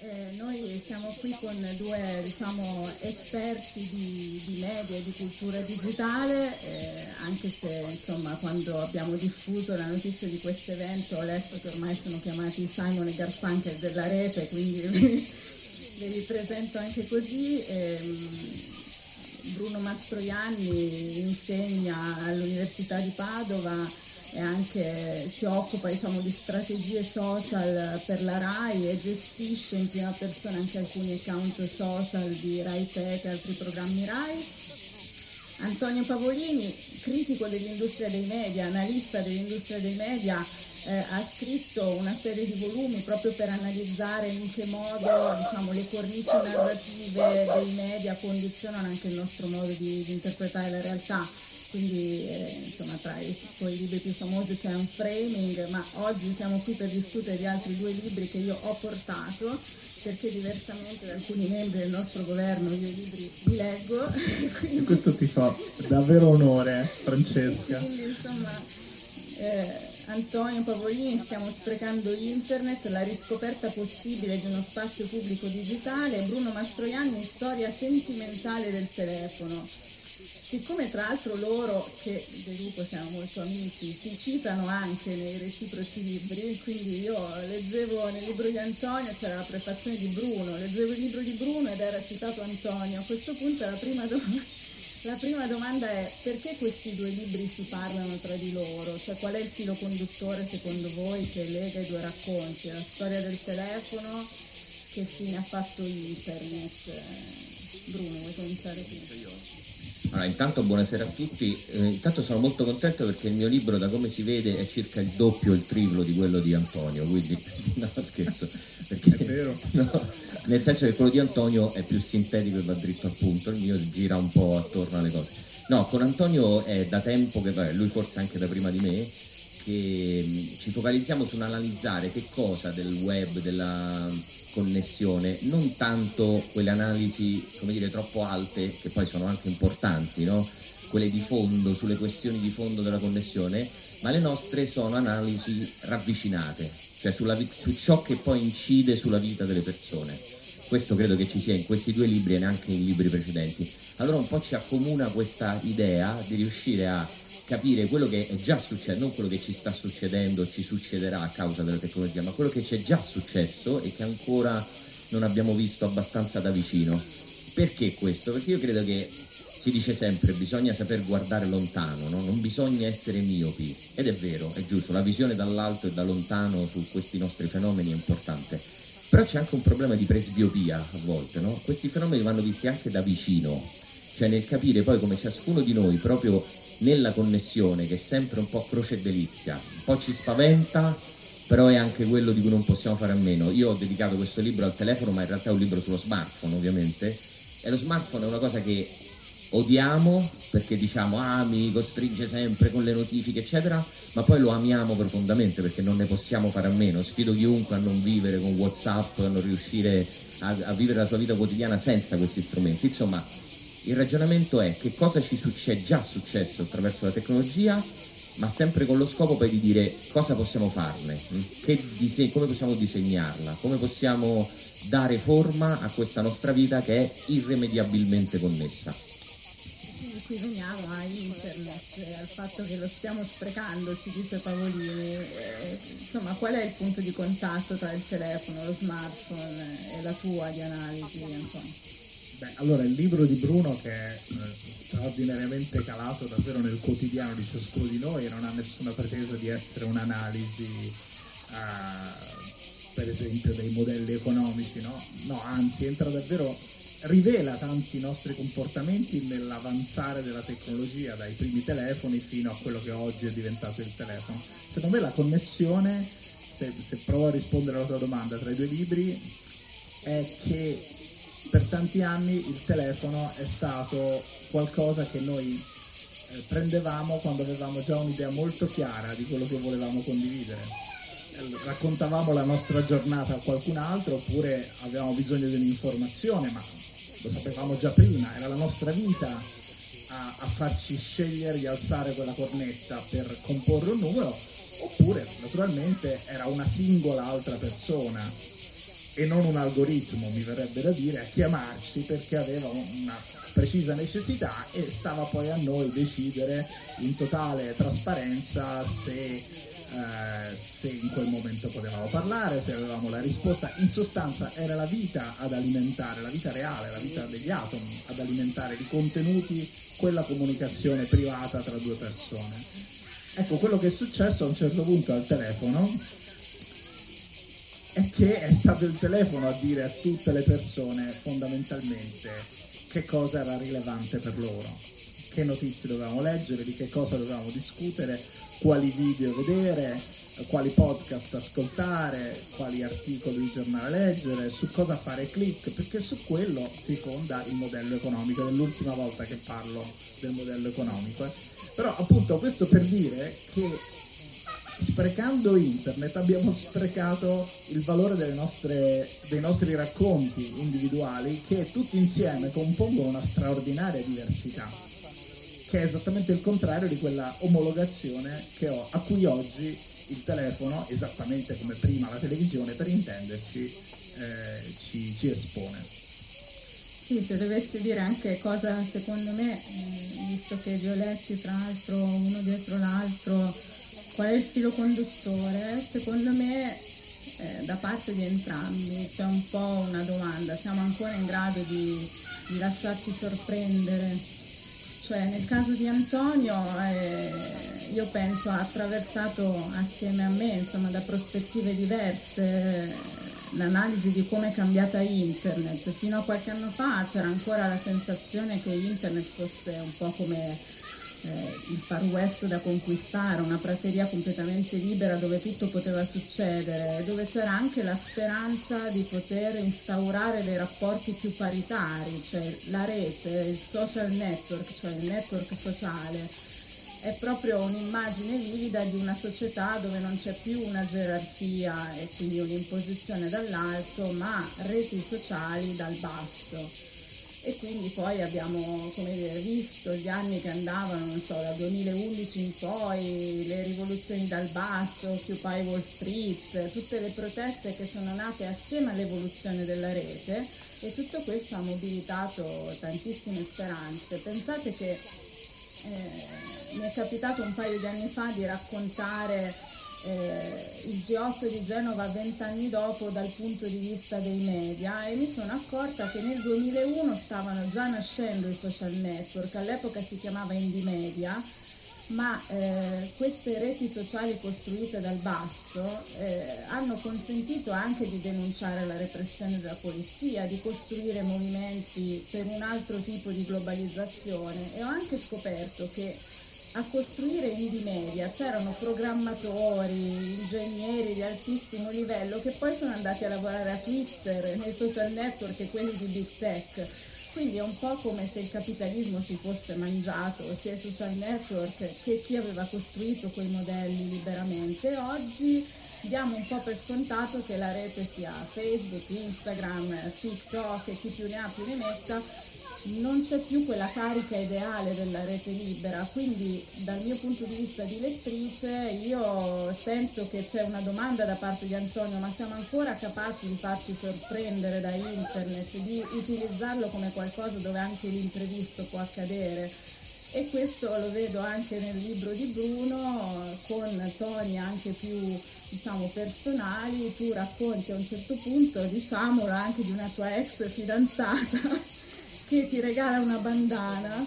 Noi siamo qui con due esperti di media e di cultura digitale, anche se insomma quando abbiamo diffuso la notizia di questo evento ho letto che ormai sono chiamati Simon e Garfunkel della rete, quindi ve li presento anche così. Bruno Mastroianni insegna all'Università di Padova e anche si occupa di strategie social per la RAI e gestisce in prima persona anche alcuni account social di RAI Tech e altri programmi RAI. Antonio Pavolini, critico dell'industria dei media, analista dell'industria dei media, ha scritto una serie di volumi proprio per analizzare in che modo le cornici narrative dei media condizionano anche il nostro modo di interpretare la realtà. Quindi tra i suoi libri più famosi c'è un framing, ma oggi siamo qui per discutere di altri due libri che io ho portato, perché diversamente da alcuni membri del nostro governo io i libri li leggo. Quindi... E questo ti fa davvero onore, Francesca. Quindi Antonio Pavolini, Stiamo sprecando internet, la riscoperta possibile di uno spazio pubblico digitale, Bruno Mastroianni, Storia sentimentale del telefono. Siccome tra l'altro loro, che deduco siamo molto amici, si citano anche nei reciproci libri, quindi io leggevo nel libro di Antonio, c'era la prefazione di Bruno, leggevo il libro di Bruno ed era citato Antonio. A questo punto la prima domanda è: perché questi due libri si parlano tra di loro? Cioè, qual è il filo conduttore secondo voi che lega i due racconti? La storia del telefono, che fine ha fatto internet? Bruno, vuoi cominciare tu? Allora, intanto buonasera a tutti. Intanto sono molto contento perché il mio libro, da come si vede, è circa il doppio, il triplo di quello di Antonio, quindi no, scherzo, perché è vero. No, nel senso che quello di Antonio è più sintetico e va dritto al punto, il mio gira un po' attorno alle cose. No, con Antonio è da tempo che, lui forse anche da prima di me, che ci focalizziamo sull'analizzare che cosa del web, della connessione, non tanto quelle analisi, troppo alte, che poi sono anche importanti, no? Quelle di fondo, sulle questioni di fondo della connessione, ma le nostre sono analisi ravvicinate, cioè su ciò che poi incide sulla vita delle persone. Questo credo che ci sia in questi due libri e neanche in libri precedenti. Allora un po' ci accomuna questa idea di riuscire a capire quello che è già successo, non quello che ci sta succedendo, ci succederà a causa della tecnologia, ma quello che c'è già successo e che ancora non abbiamo visto abbastanza da vicino. Perché questo? Perché io credo che si dice sempre bisogna saper guardare lontano, no? Non bisogna essere miopi, ed è vero, è giusto, la visione dall'alto e da lontano su questi nostri fenomeni è importante, però c'è anche un problema di presbiopia a volte, no? Questi fenomeni vanno visti anche da vicino, cioè nel capire poi come ciascuno di noi proprio nella connessione, che è sempre un po' croce e delizia, un po' ci spaventa, però è anche quello di cui non possiamo fare a meno. Io ho dedicato questo libro al telefono, ma in realtà è un libro sullo smartphone, ovviamente, e lo smartphone è una cosa che odiamo perché diciamo mi costringe sempre con le notifiche eccetera, ma poi lo amiamo profondamente perché non ne possiamo fare a meno. Sfido chiunque a non vivere con WhatsApp, a non riuscire a vivere la sua vita quotidiana senza questi strumenti. Insomma, il ragionamento è che cosa ci è già successo attraverso la tecnologia, ma sempre con lo scopo poi di dire cosa possiamo farne, come possiamo disegnarla, come possiamo dare forma a questa nostra vita che è irrimediabilmente connessa. Quindi qui veniamo a internet, al fatto che lo stiamo sprecando, ci dice Pavolini. Insomma, qual è il punto di contatto tra il telefono, lo smartphone e la tua di analisi, Antonio? Allora, il libro di Bruno, che è straordinariamente calato davvero nel quotidiano di ciascuno di noi e non ha nessuna pretesa di essere un'analisi per esempio dei modelli economici, no, anzi entra davvero, rivela tanti nostri comportamenti nell'avanzare della tecnologia, dai primi telefoni fino a quello che oggi è diventato il telefono. Secondo me la connessione, se provo a rispondere alla tua domanda, tra i due libri è che per tanti anni il telefono è stato qualcosa che noi prendevamo quando avevamo già un'idea molto chiara di quello che volevamo condividere. Raccontavamo la nostra giornata a qualcun altro, oppure avevamo bisogno di un'informazione, ma lo sapevamo già prima, era la nostra vita a farci scegliere di alzare quella cornetta per comporre un numero, oppure naturalmente era una singola altra persona. e non un algoritmo, mi verrebbe da dire, a chiamarci perché aveva una precisa necessità, e stava poi a noi decidere in totale trasparenza se in quel momento potevamo parlare, se avevamo la risposta. In sostanza era la vita ad alimentare, la vita reale, la vita degli atomi ad alimentare di contenuti quella comunicazione privata tra due persone. Ecco, quello che è successo a un certo punto al telefono è che è stato il telefono a dire a tutte le persone fondamentalmente che cosa era rilevante per loro, che notizie dovevamo leggere, di che cosa dovevamo discutere, quali video vedere, quali podcast ascoltare, quali articoli di giornale leggere, su cosa fare click, perché su quello si fonda il modello economico. È l'ultima volta che parlo del modello economico. Però appunto questo per dire che sprecando internet abbiamo sprecato il valore dei nostri racconti individuali, che tutti insieme compongono una straordinaria diversità, che è esattamente il contrario di quella omologazione a cui oggi il telefono, esattamente come prima la televisione per intenderci, ci espone. Sì, se dovessi dire anche cosa secondo me, visto che li ho letti tra l'altro uno dietro l'altro, qual è il filo conduttore, secondo me da parte di entrambi c'è un po' una domanda: siamo ancora in grado di lasciarci sorprendere? Cioè nel caso di Antonio io penso ha attraversato assieme a me, insomma, da prospettive diverse, l'analisi di come è cambiata internet. Fino a qualche anno fa c'era ancora la sensazione che internet fosse un po' come il Far West da conquistare, una prateria completamente libera dove tutto poteva succedere, dove c'era anche la speranza di poter instaurare dei rapporti più paritari, cioè la rete, il social network, cioè il network sociale, è proprio un'immagine vivida di una società dove non c'è più una gerarchia e quindi un'imposizione dall'alto, ma reti sociali dal basso. E quindi poi abbiamo, come dire, visto gli anni che andavano, non so, dal 2011 in poi, le rivoluzioni dal basso, Occupy Wall Street, tutte le proteste che sono nate assieme all'evoluzione della rete, e tutto questo ha mobilitato tantissime speranze. Pensate che mi è capitato un paio di anni fa di raccontare il G8 di Genova 20 anni dopo dal punto di vista dei media, e mi sono accorta che nel 2001 stavano già nascendo i social network. All'epoca si chiamava Indie Media, ma queste reti sociali costruite dal basso hanno consentito anche di denunciare la repressione della polizia, di costruire movimenti per un altro tipo di globalizzazione, e ho anche scoperto che a costruire Indie Media c'erano programmatori, ingegneri di altissimo livello che poi sono andati a lavorare a Twitter, nei social network e quelli di Big Tech. Quindi è un po' come se il capitalismo si fosse mangiato sia i social network che chi aveva costruito quei modelli liberamente. Oggi diamo un po' per scontato che la rete sia Facebook, Instagram, TikTok e chi più ne ha più ne metta. Non c'è più quella carica ideale della rete libera, quindi dal mio punto di vista di lettrice io sento che c'è una domanda da parte di Antonio: ma siamo ancora capaci di farci sorprendere da internet, di utilizzarlo come qualcosa dove anche l'imprevisto può accadere? E questo lo vedo anche nel libro di Bruno, con toni anche più, diciamo, personali. Tu racconti a un certo punto, diciamolo, anche di una tua ex fidanzata che ti regala una bandana,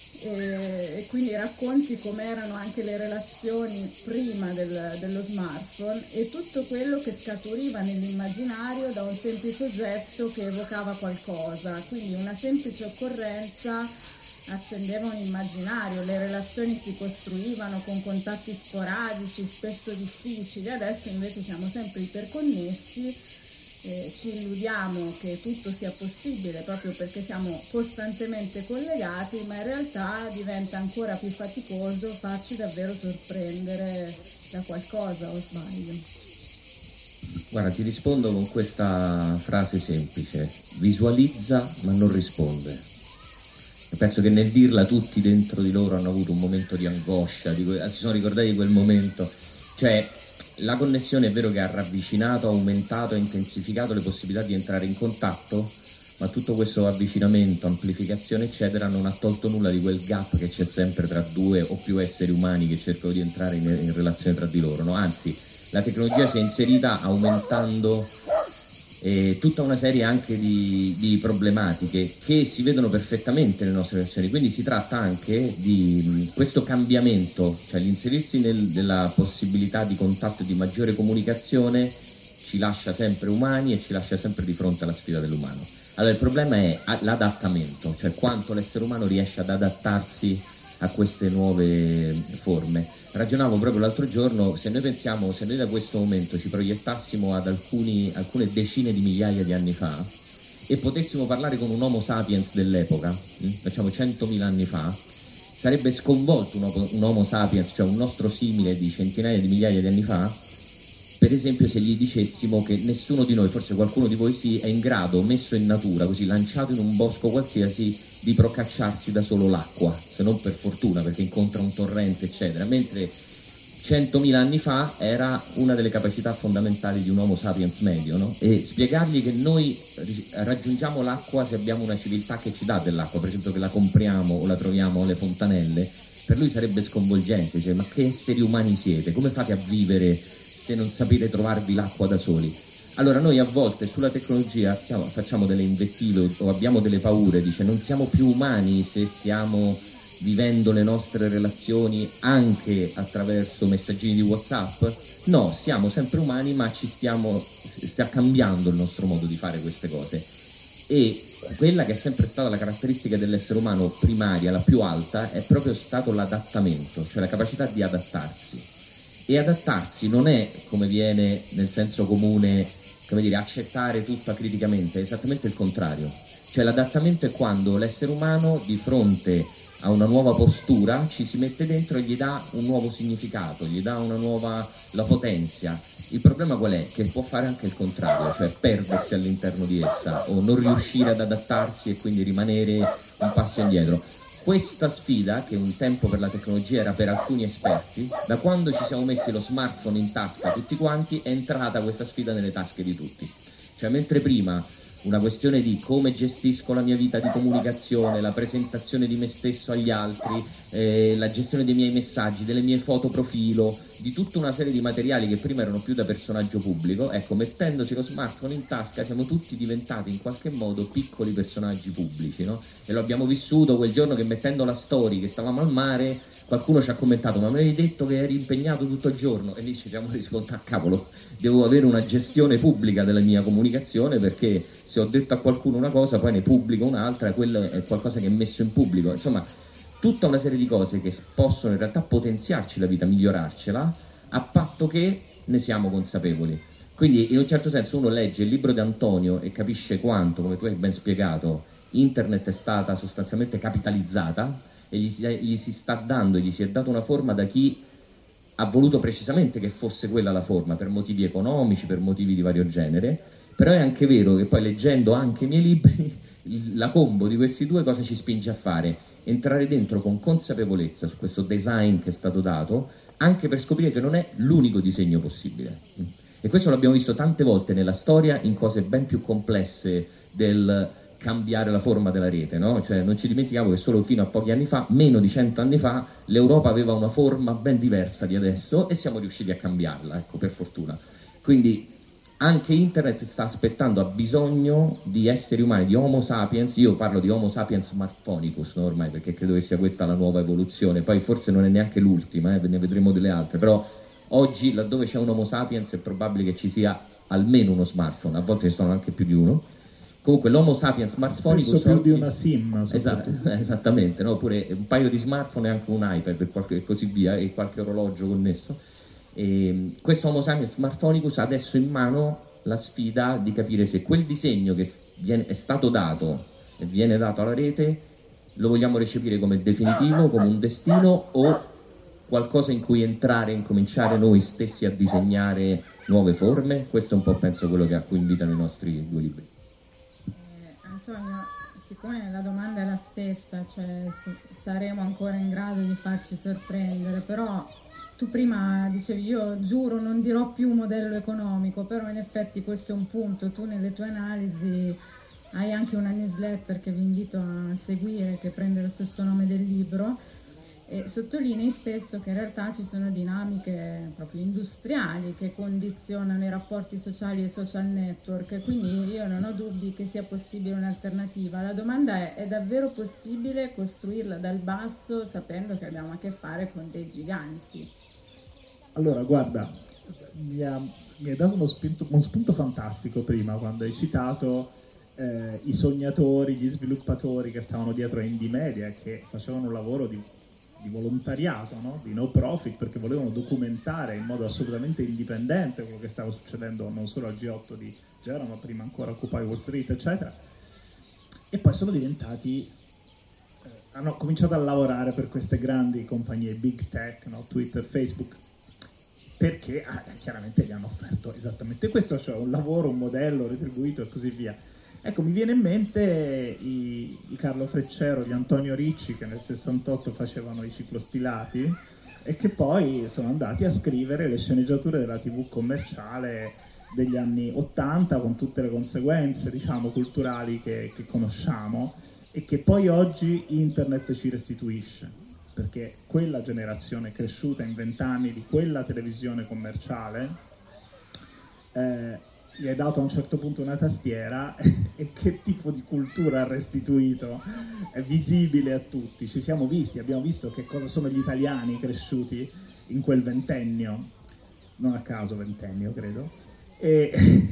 e quindi racconti come erano anche le relazioni prima dello smartphone, e tutto quello che scaturiva nell'immaginario da un semplice gesto che evocava qualcosa. Quindi una semplice occorrenza accendeva un immaginario, le relazioni si costruivano con contatti sporadici, spesso difficili. Adesso invece siamo sempre iperconnessi, ci illudiamo che tutto sia possibile proprio perché siamo costantemente collegati, ma in realtà diventa ancora più faticoso farci davvero sorprendere da qualcosa, o sbaglio? Guarda, ti rispondo con questa frase semplice: visualizza ma non risponde. E penso che nel dirla tutti dentro di loro hanno avuto un momento di angoscia, si sono ricordati di quel momento, cioè la connessione è vero che ha ravvicinato, aumentato, intensificato le possibilità di entrare in contatto, ma tutto questo avvicinamento, amplificazione eccetera non ha tolto nulla di quel gap che c'è sempre tra due o più esseri umani che cercano di entrare in relazione tra di loro, no? Anzi, la tecnologia si è inserita aumentando tutta una serie anche di problematiche che si vedono perfettamente nelle nostre relazioni, quindi si tratta anche di questo cambiamento, cioè l'inserirsi nella possibilità di contatto e di maggiore comunicazione ci lascia sempre umani e ci lascia sempre di fronte alla sfida dell'umano. Allora il problema è l'adattamento, cioè quanto l'essere umano riesce ad adattarsi a queste nuove forme. Ragionavo proprio l'altro giorno, se noi da questo momento ci proiettassimo ad alcune decine di migliaia di anni fa e potessimo parlare con un Homo sapiens dell'epoca, facciamo 100.000 anni fa, sarebbe sconvolto un Homo sapiens, cioè un nostro simile di centinaia di migliaia di anni fa, per esempio se gli dicessimo che nessuno di noi, forse qualcuno di voi sì, è in grado, messo in natura, così lanciato in un bosco qualsiasi, di procacciarsi da solo l'acqua, se non per fortuna perché incontra un torrente eccetera, mentre 100.000 anni fa era una delle capacità fondamentali di un Homo sapiens medio, no? E spiegargli che noi raggiungiamo l'acqua se abbiamo una civiltà che ci dà dell'acqua, per esempio che la compriamo o la troviamo alle fontanelle, per lui sarebbe sconvolgente, cioè, ma che esseri umani siete? Come fate a vivere se non sapete trovarvi l'acqua da soli? Allora noi a volte sulla tecnologia facciamo delle invettive o abbiamo delle paure, dice non siamo più umani se stiamo vivendo le nostre relazioni anche attraverso messaggini di WhatsApp? No, siamo sempre umani, ma sta cambiando il nostro modo di fare queste cose. E quella che è sempre stata la caratteristica dell'essere umano primaria, la più alta, è proprio stato l'adattamento, cioè la capacità di adattarsi. E adattarsi non è, come viene nel senso comune, come dire, accettare tutto acriticamente, è esattamente il contrario. Cioè l'adattamento è quando l'essere umano di fronte a una nuova postura ci si mette dentro e gli dà un nuovo significato, gli dà la potenzia. Il problema qual è? Che può fare anche il contrario, cioè perdersi all'interno di essa o non riuscire ad adattarsi e quindi rimanere un passo indietro. Questa sfida, che un tempo per la tecnologia era per alcuni esperti, da quando ci siamo messi lo smartphone in tasca tutti quanti, è entrata questa sfida nelle tasche di tutti. Cioè mentre prima una questione di come gestisco la mia vita di comunicazione, la presentazione di me stesso agli altri, la gestione dei miei messaggi, delle mie foto profilo, di tutta una serie di materiali che prima erano più da personaggio pubblico, ecco, mettendosi lo smartphone in tasca siamo tutti diventati in qualche modo piccoli personaggi pubblici, no? E lo abbiamo vissuto quel giorno che mettendo la story che stavamo al mare qualcuno ci ha commentato ma mi avevi detto che eri impegnato tutto il giorno, e lì ci siamo resi conto, ah cavolo, devo avere una gestione pubblica della mia comunicazione, perché se ho detto a qualcuno una cosa poi ne pubblico un'altra, quello è qualcosa che è messo in pubblico, insomma tutta una serie di cose che possono in realtà potenziarci la vita, migliorarcela, a patto che ne siamo consapevoli. Quindi in un certo senso uno legge il libro di Antonio e capisce quanto, come tu hai ben spiegato, internet è stata sostanzialmente capitalizzata e gli si sta dando, gli si è data una forma da chi ha voluto precisamente che fosse quella la forma, per motivi economici, per motivi di vario genere, però è anche vero che poi leggendo anche i miei libri, la combo di questi due cosa ci spinge a fare? Entrare dentro con consapevolezza su questo design che è stato dato, anche per scoprire che non è l'unico disegno possibile. E questo l'abbiamo visto tante volte nella storia in cose ben più complesse del cambiare la forma della rete, no? Cioè non ci dimentichiamo che solo fino a pochi anni fa, meno di 100 anni fa, l'Europa aveva una forma ben diversa di adesso e siamo riusciti a cambiarla, ecco, per fortuna. Quindi anche internet sta aspettando, ha bisogno di esseri umani, di Homo sapiens. Io parlo di Homo sapiens smartphonicus, no, ormai, perché credo che sia questa la nuova evoluzione, poi forse non è neanche l'ultima, ne vedremo delle altre, però oggi laddove c'è un Homo sapiens è probabile che ci sia almeno uno smartphone, a volte ci sono anche più di uno. Comunque l'Homo sapiens smartphonicus più di una SIM, esattamente, no? Oppure un paio di smartphone e anche un iPad e così via, e qualche orologio connesso. E questo Homo sapiens smartphonicus ha adesso in mano la sfida di capire se quel disegno che è stato dato e viene dato alla rete lo vogliamo recepire come definitivo, come un destino, o qualcosa in cui entrare e incominciare noi stessi a disegnare nuove forme. Questo è un po', penso, quello a cui invitano i nostri due libri. Antonio, siccome la domanda è la stessa, cioè saremo ancora in grado di farci sorprendere, però Tu prima dicevi io giuro non dirò più modello economico, però in effetti questo è un punto, tu nelle tue analisi hai anche una newsletter che vi invito a seguire, che prende lo stesso nome del libro, e sottolinei spesso che in realtà ci sono dinamiche proprio industriali che condizionano i rapporti sociali e i social network, quindi io non ho dubbi che sia possibile un'alternativa. La domanda è davvero possibile costruirla dal basso sapendo che abbiamo a che fare con dei giganti? Allora, guarda, mi hai dato uno spunto fantastico prima quando hai citato i sognatori, gli sviluppatori che stavano dietro a Indie Media, che facevano un lavoro di volontariato, no? Di no profit, perché volevano documentare in modo assolutamente indipendente quello che stava succedendo non solo al G8 di Genova, ma prima ancora Occupy Wall Street, eccetera. E poi sono diventati, hanno cominciato a lavorare per queste grandi compagnie, big tech, no? Twitter, Facebook, perché chiaramente gli hanno offerto esattamente questo, cioè un lavoro, un modello retribuito e così via. Ecco, mi viene in mente i Carlo Freccero, gli Antonio Ricci, che nel 68 facevano i ciclostilati e che poi sono andati a scrivere le sceneggiature della TV commerciale degli anni 80 con tutte le conseguenze, diciamo, culturali che conosciamo e che poi oggi internet ci restituisce, perché quella generazione cresciuta in 20 anni di quella televisione commerciale gli hai dato a un certo punto una tastiera e che tipo di cultura ha restituito? È visibile a tutti, ci siamo visti, abbiamo visto che cosa sono gli italiani cresciuti in quel ventennio, non a caso ventennio credo, e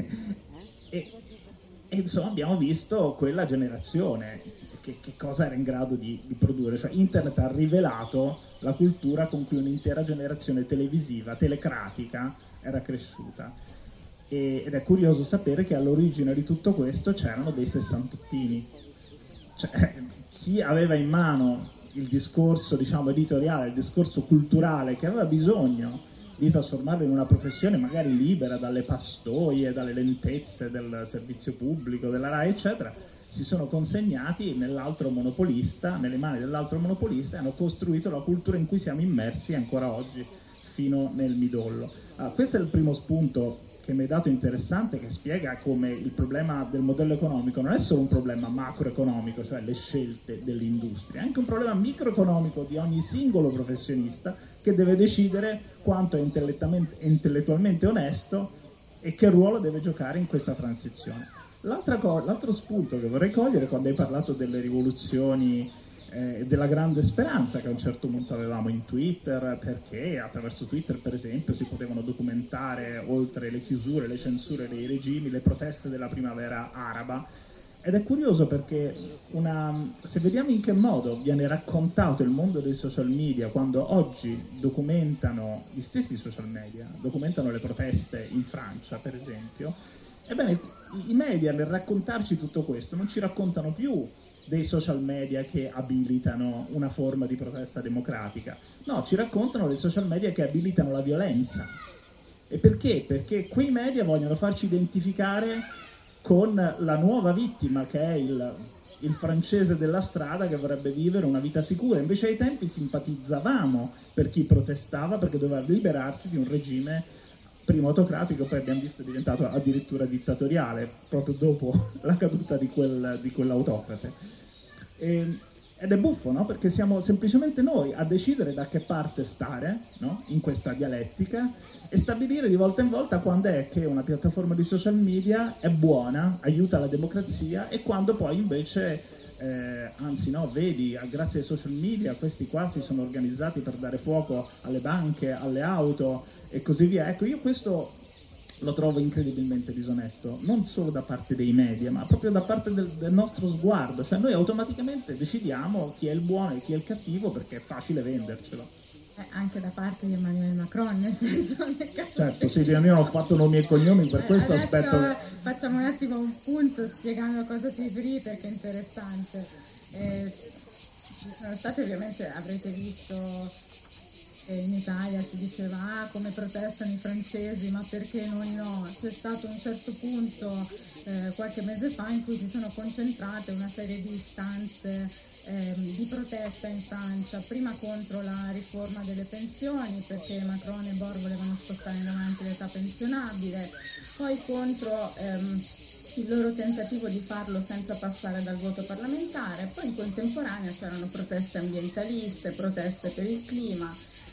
insomma abbiamo visto quella generazione che cosa era in grado di produrre, cioè internet ha rivelato la cultura con cui un'intera generazione televisiva, telecratica era cresciuta. Ed è curioso sapere che all'origine di tutto questo c'erano dei sessantottini, cioè chi aveva in mano il discorso, diciamo, editoriale, il discorso culturale, che aveva bisogno di trasformarlo in una professione magari libera dalle pastoie, dalle lentezze del servizio pubblico, della RAI eccetera, si sono consegnati nell'altro monopolista, nelle mani dell'altro monopolista, e hanno costruito la cultura in cui siamo immersi ancora oggi fino nel midollo. Questo è il primo spunto che mi hai dato interessante, che spiega come il problema del modello economico non è solo un problema macroeconomico, cioè le scelte dell'industria, è anche un problema microeconomico di ogni singolo professionista che deve decidere quanto è intellettualmente onesto e che ruolo deve giocare in questa transizione. L'altro spunto che vorrei cogliere, quando hai parlato delle rivoluzioni, della grande speranza che a un certo punto avevamo in Twitter, perché attraverso Twitter per esempio si potevano documentare, oltre le chiusure, le censure dei regimi, le proteste della primavera araba. Ed è curioso perché se vediamo in che modo viene raccontato il mondo dei social media, quando oggi documentano gli stessi social media, documentano le proteste in Francia per esempio, ebbene i media nel raccontarci tutto questo non ci raccontano più dei social media che abilitano una forma di protesta democratica, no, ci raccontano dei social media che abilitano la violenza. E perché? Perché quei media vogliono farci identificare con la nuova vittima, che è il francese della strada che vorrebbe vivere una vita sicura. Invece ai tempi simpatizzavamo per chi protestava perché doveva liberarsi di un regime prima autocratico, poi abbiamo visto è diventato addirittura dittatoriale proprio dopo la caduta di quell'autocrate. Ed è buffo, no? Perché siamo semplicemente noi a decidere da che parte stare, no? In questa dialettica, e stabilire di volta in volta quando è che una piattaforma di social media è buona, aiuta la democrazia, e quando poi invece anzi no, vedi, grazie ai social media questi qua si sono organizzati per dare fuoco alle banche, alle auto e così via. Ecco, io questo lo trovo incredibilmente disonesto, non solo da parte dei media, ma proprio da parte del nostro sguardo, cioè noi automaticamente decidiamo chi è il buono e chi è il cattivo perché è facile vendercelo. Anche da parte di Emmanuel Macron, nel senso, nel caso certo, sì, io non ho fatto nomi e cognomi, per questo aspetto. Facciamo un attimo un punto spiegando cosa ti riferi, perché è interessante. Ci sono state, ovviamente avrete visto E in Italia si diceva come protestano i francesi, ma perché noi no? C'è stato un certo punto qualche mese fa in cui si sono concentrate una serie di istanze di protesta in Francia, prima contro la riforma delle pensioni perché Macron e Bor volevano spostare in avanti l'età pensionabile, poi contro il loro tentativo di farlo senza passare dal voto parlamentare, poi in contemporanea c'erano proteste ambientaliste, proteste per il clima.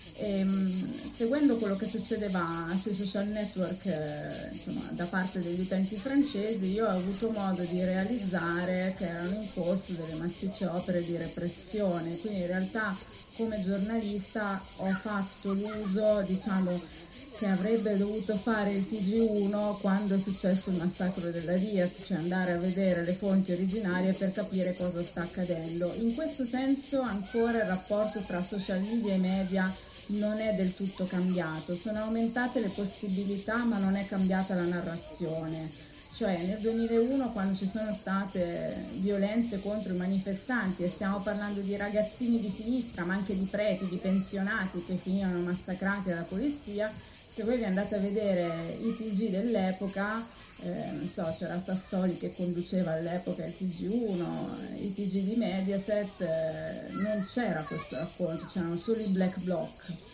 Seguendo quello che succedeva sui social network insomma, da parte degli utenti francesi, io ho avuto modo di realizzare che erano in corso delle massicce opere di repressione, quindi in realtà come giornalista ho fatto l'uso, diciamo, che avrebbe dovuto fare il TG1 quando è successo il massacro della Diaz, cioè andare a vedere le fonti originarie per capire cosa sta accadendo. In questo senso ancora il rapporto tra social media e media non è del tutto cambiato, sono aumentate le possibilità ma non è cambiata la narrazione. Cioè nel 2001 quando ci sono state violenze contro i manifestanti, e stiamo parlando di ragazzini di sinistra ma anche di preti, di pensionati che finivano massacrati dalla polizia, se voi vi andate a vedere i TG dell'epoca, non so, c'era Sassoli che conduceva all'epoca il TG1, i TG di Mediaset, non c'era questo racconto, c'erano solo i black bloc.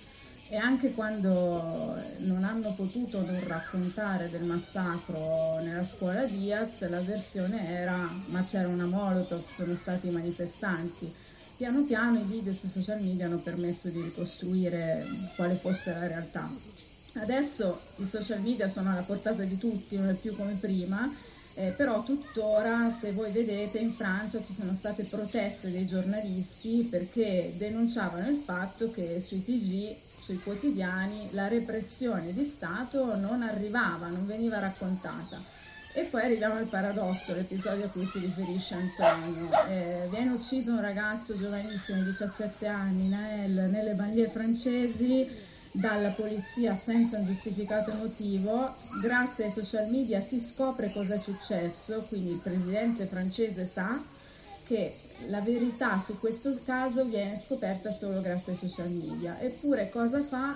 E anche quando non hanno potuto non raccontare del massacro nella scuola Diaz, la versione era ma c'era una Molotov, sono stati i manifestanti. Piano piano i video sui social media hanno permesso di ricostruire quale fosse la realtà. Adesso i social media sono alla portata di tutti, non è più come prima, però tuttora, se voi vedete, in Francia ci sono state proteste dei giornalisti perché denunciavano il fatto che sui TG, sui quotidiani, la repressione di Stato non arrivava, non veniva raccontata. E poi arriviamo al paradosso, l'episodio a cui si riferisce Antonio. Viene ucciso un ragazzo giovanissimo di 17 anni, Naël, nelle banlieue francesi, dalla polizia senza un giustificato motivo. Grazie ai social media si scopre cosa è successo, quindi il presidente francese sa che la verità su questo caso viene scoperta solo grazie ai social media. Eppure cosa fa?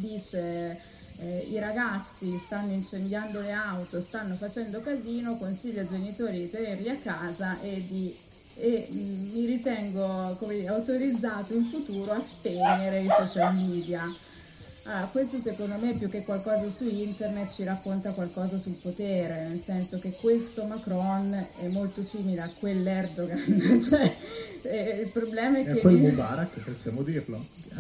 Dice i ragazzi stanno incendiando le auto, stanno facendo casino, consiglia ai genitori di tenerli a casa e mi ritengo, come dire, autorizzato in futuro a spegnere i social media. Questo secondo me più che qualcosa su internet ci racconta qualcosa sul potere, nel senso che questo Macron è molto simile a quell'Erdogan, cioè, il problema è che... È quel Mubarak, possiamo dirlo.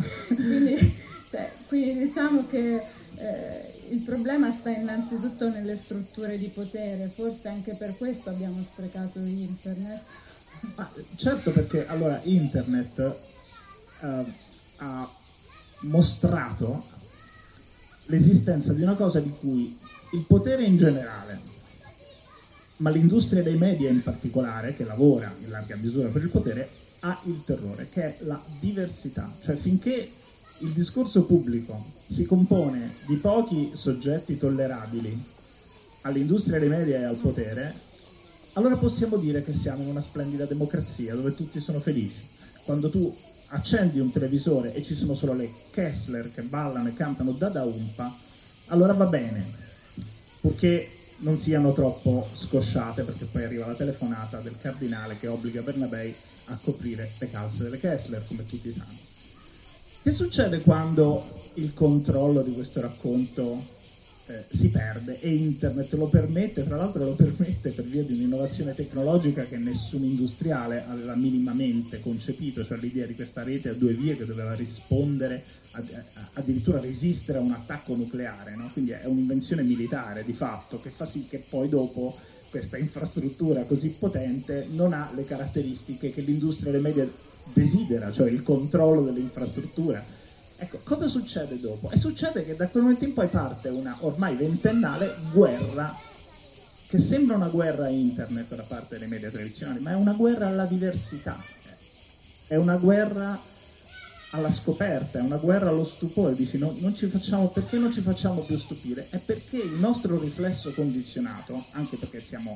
quindi diciamo che il problema sta innanzitutto nelle strutture di potere, forse anche per questo abbiamo sprecato internet. Certo, perché allora internet ha mostrato l'esistenza di una cosa di cui il potere in generale, ma l'industria dei media in particolare, che lavora in larga misura per il potere, ha il terrore, che è la diversità. Cioè finché il discorso pubblico si compone di pochi soggetti tollerabili all'industria dei media e al potere, allora possiamo dire che siamo in una splendida democrazia dove tutti sono felici. Quando tu accendi un televisore e ci sono solo le Kessler che ballano e cantano Dada Umpa, allora va bene, purché non siano troppo scosciate, perché poi arriva la telefonata del cardinale che obbliga Bernabei a coprire le calze delle Kessler, come tutti sanno. Che succede quando il controllo di questo racconto si perde e internet lo permette, tra l'altro lo permette per via di un'innovazione tecnologica che nessun industriale aveva minimamente concepito, cioè l'idea di questa rete a due vie che doveva rispondere, addirittura resistere a un attacco nucleare, no? Quindi è un'invenzione militare di fatto che fa sì che poi dopo questa infrastruttura così potente non ha le caratteristiche che l'industria dei media desidera, cioè il controllo dell'infrastruttura. Ecco, cosa succede dopo? E succede che da quel momento in poi parte una ormai ventennale guerra, che sembra una guerra a internet da parte dei media tradizionali, ma è una guerra alla diversità, è una guerra alla scoperta, è una guerra allo stupore. Dici, perché non ci facciamo più stupire? È perché il nostro riflesso condizionato, anche perché siamo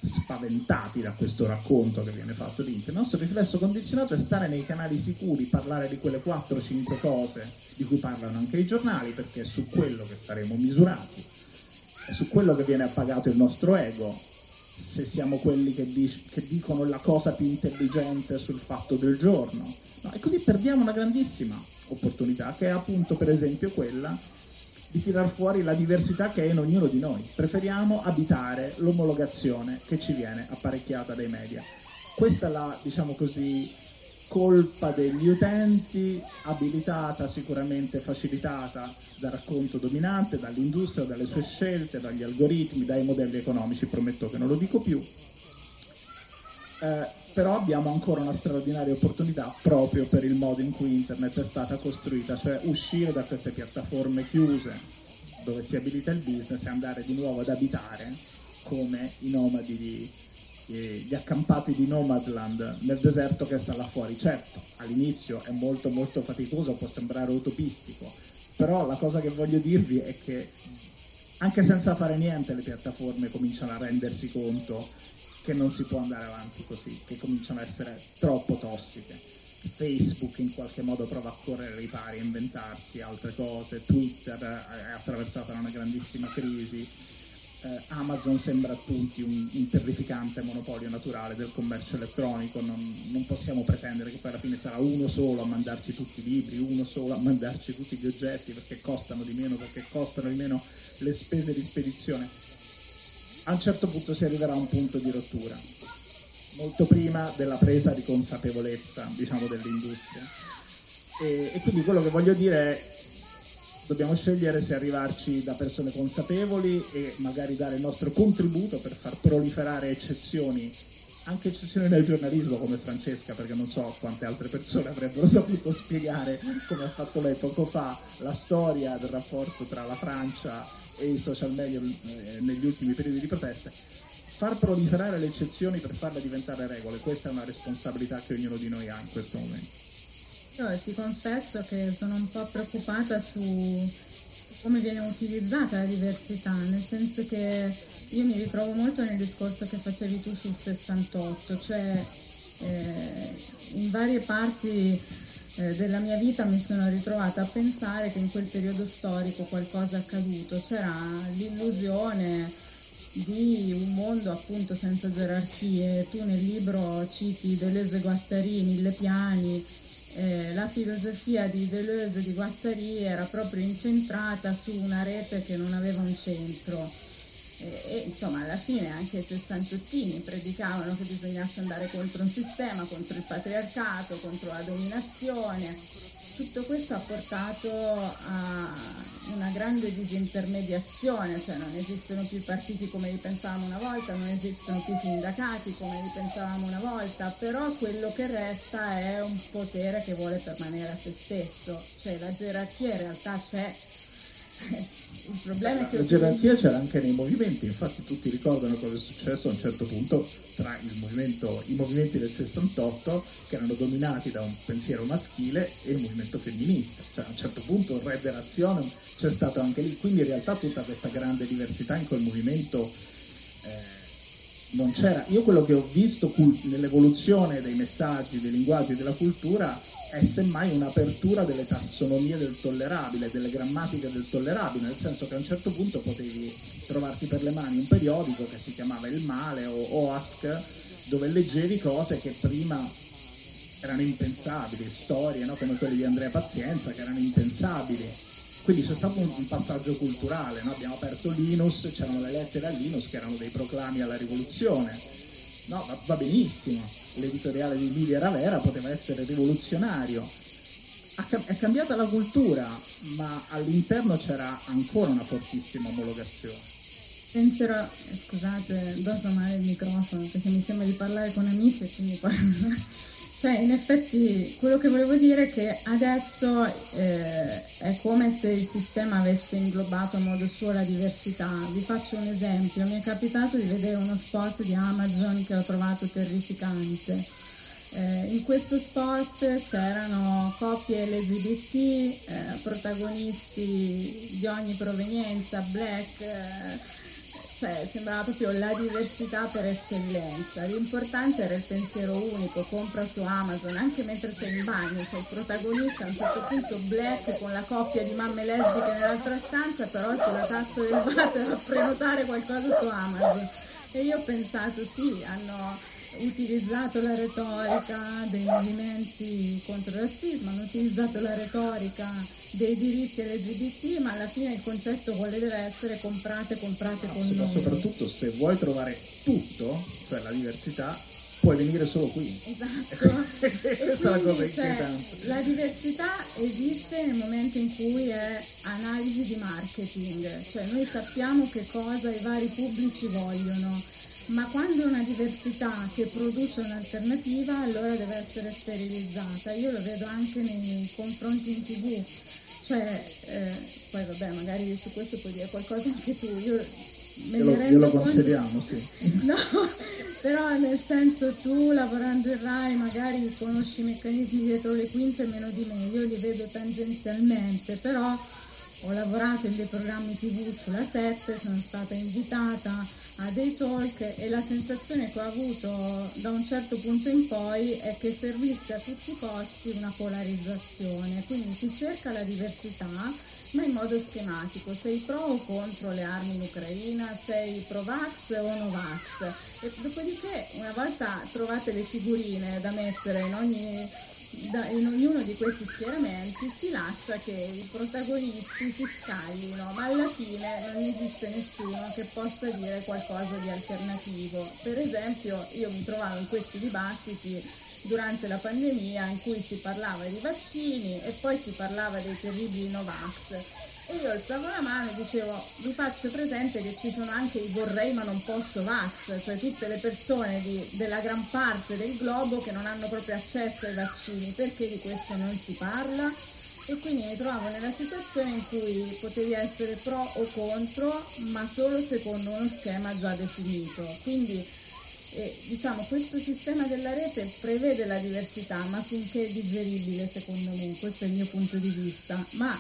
spaventati da questo racconto che viene fatto di internet. Il nostro riflesso condizionato è stare nei canali sicuri, parlare di quelle 4-5 cose di cui parlano anche i giornali, perché è su quello che saremo misurati, è su quello che viene appagato il nostro ego, se siamo quelli che dicono la cosa più intelligente sul fatto del giorno. No, e così perdiamo una grandissima opportunità, che è appunto per esempio quella di tirar fuori la diversità che è in ognuno di noi. Preferiamo abitare l'omologazione che ci viene apparecchiata dai media. Questa è la, diciamo così, colpa degli utenti, abilitata, sicuramente facilitata dal racconto dominante, dall'industria, dalle sue scelte, dagli algoritmi, dai modelli economici. Prometto che non lo dico più. Però abbiamo ancora una straordinaria opportunità proprio per il modo in cui internet è stata costruita, cioè uscire da queste piattaforme chiuse dove si abilita il business e andare di nuovo ad abitare come i nomadi, gli accampati di Nomadland nel deserto che sta là fuori. Certo, all'inizio è molto molto faticoso, può sembrare utopistico, però la cosa che voglio dirvi è che anche senza fare niente le piattaforme cominciano a rendersi conto che non si può andare avanti così, che cominciano a essere troppo tossiche. Facebook in qualche modo prova a correre ai pari, a inventarsi altre cose, Twitter è attraversata da una grandissima crisi, Amazon sembra a tutti un terrificante monopolio naturale del commercio elettronico. Non possiamo pretendere che poi alla fine sarà uno solo a mandarci tutti i libri, uno solo a mandarci tutti gli oggetti, perché costano di meno le spese di spedizione. A un certo punto si arriverà a un punto di rottura, molto prima della presa di consapevolezza, diciamo, dell'industria. E quindi quello che voglio dire è: dobbiamo scegliere se arrivarci da persone consapevoli e magari dare il nostro contributo per far proliferare eccezioni, anche eccezioni nel giornalismo come Francesca, perché non so quante altre persone avrebbero saputo spiegare, come ha fatto lei poco fa, la storia del rapporto tra la Francia e i social media negli ultimi periodi di proteste. Far proliferare le eccezioni per farle diventare regole, questa è una responsabilità che ognuno di noi ha in questo momento. Io ti confesso che sono un po' preoccupata su come viene utilizzata la diversità, nel senso che io mi ritrovo molto nel discorso che facevi tu sul 68, cioè in varie parti della mia vita mi sono ritrovata a pensare che in quel periodo storico qualcosa è accaduto, c'era l'illusione di un mondo appunto senza gerarchie. Tu nel libro citi Deleuze e Guattari, Mille Piani. La filosofia di Deleuze e di Guattari era proprio incentrata su una rete che non aveva un centro e insomma alla fine anche i sessantottini predicavano che bisognasse andare contro un sistema, contro il patriarcato, contro la dominazione. Tutto questo ha portato a una grande disintermediazione, cioè non esistono più i partiti come li pensavamo una volta, non esistono più i sindacati come li pensavamo una volta, però quello che resta è un potere che vuole permanere a se stesso, cioè la gerarchia in realtà c'è. Il problema è che la gerarchia c'era anche nei movimenti, infatti tutti ricordano cosa è successo a un certo punto tra i movimenti del 68 che erano dominati da un pensiero maschile e il movimento femminista, cioè a un certo punto il re dell'azione c'è stato anche lì, quindi in realtà tutta questa grande diversità in quel movimento non c'era. Io quello che ho visto nell'evoluzione dei messaggi, dei linguaggi e della cultura è semmai un'apertura delle tassonomie del tollerabile, delle grammatiche del tollerabile, nel senso che a un certo punto potevi trovarti per le mani un periodico che si chiamava Il Male o OASC, dove leggevi cose che prima erano impensabili, storie, no? Come quelle di Andrea Pazienza, che erano impensabili. Quindi c'è stato un passaggio culturale, no? Abbiamo aperto Linus, c'erano le lettere a Linus che erano dei proclami alla rivoluzione. No, va benissimo, l'editoriale di Livia Ravera poteva essere rivoluzionario. È cambiata la cultura, ma all'interno c'era ancora una fortissima omologazione. Penserò, scusate, doso male il microfono perché mi sembra di parlare con amici e quindi parlo. Cioè, in effetti, quello che volevo dire è che adesso è come se il sistema avesse inglobato a modo suo la diversità. Vi faccio un esempio. Mi è capitato di vedere uno spot di Amazon che ho trovato terrificante. In questo spot c'erano coppie LGBT, protagonisti di ogni provenienza, black, cioè sembrava proprio la diversità per eccellenza. L'importante era il pensiero unico, compra su Amazon, anche mentre sei in bagno, cioè il protagonista a un certo punto black con la coppia di mamme lesbiche nell'altra stanza, però sulla tazza del water a prenotare qualcosa su Amazon. E io ho pensato, sì, hanno utilizzato la retorica dei movimenti contro il razzismo, hanno utilizzato la retorica dei diritti LGBT, ma alla fine il concetto quale deve essere: comprate con ma noi. soprattutto se vuoi trovare tutto, cioè la diversità, puoi venire solo qui. Esatto. Questa è la cosa inquietante. La diversità esiste nel momento in cui è analisi di marketing, cioè noi sappiamo che cosa i vari pubblici vogliono, ma quando è una diversità che produce un'alternativa, allora deve essere sterilizzata. Io lo vedo anche nei confronti in TV, cioè poi vabbè, magari su questo puoi dire qualcosa anche tu, glielo concediamo, sì. No, però nel senso, tu lavorando in Rai magari conosci i meccanismi dietro le quinte meno di me, io li vedo tangenzialmente, però ho lavorato in dei programmi TV sulla 7, sono stata invitata a dei talk e la sensazione che ho avuto da un certo punto in poi è che servisse a tutti i costi una polarizzazione, quindi si cerca la diversità ma in modo schematico: sei pro o contro le armi in Ucraina, sei pro-vax o no-vax, e dopodiché una volta trovate le figurine da mettere in ognuno di questi schieramenti, si lascia che i protagonisti si scaglino, ma alla fine non esiste nessuno che possa dire qualcosa di alternativo. Per esempio, io mi trovavo in questi dibattiti durante la pandemia in cui si parlava di vaccini e poi si parlava dei terribili Novax, e io alzavo la mano e dicevo: vi faccio presente che ci sono anche i vorrei ma non posso vax, cioè tutte le persone della gran parte del globo che non hanno proprio accesso ai vaccini, perché di questo non si parla? E quindi mi trovavo nella situazione in cui potevi essere pro o contro, ma solo secondo uno schema già definito. Quindi diciamo, questo sistema della rete prevede la diversità, ma finché è digeribile, secondo me, questo è il mio punto di vista. Ma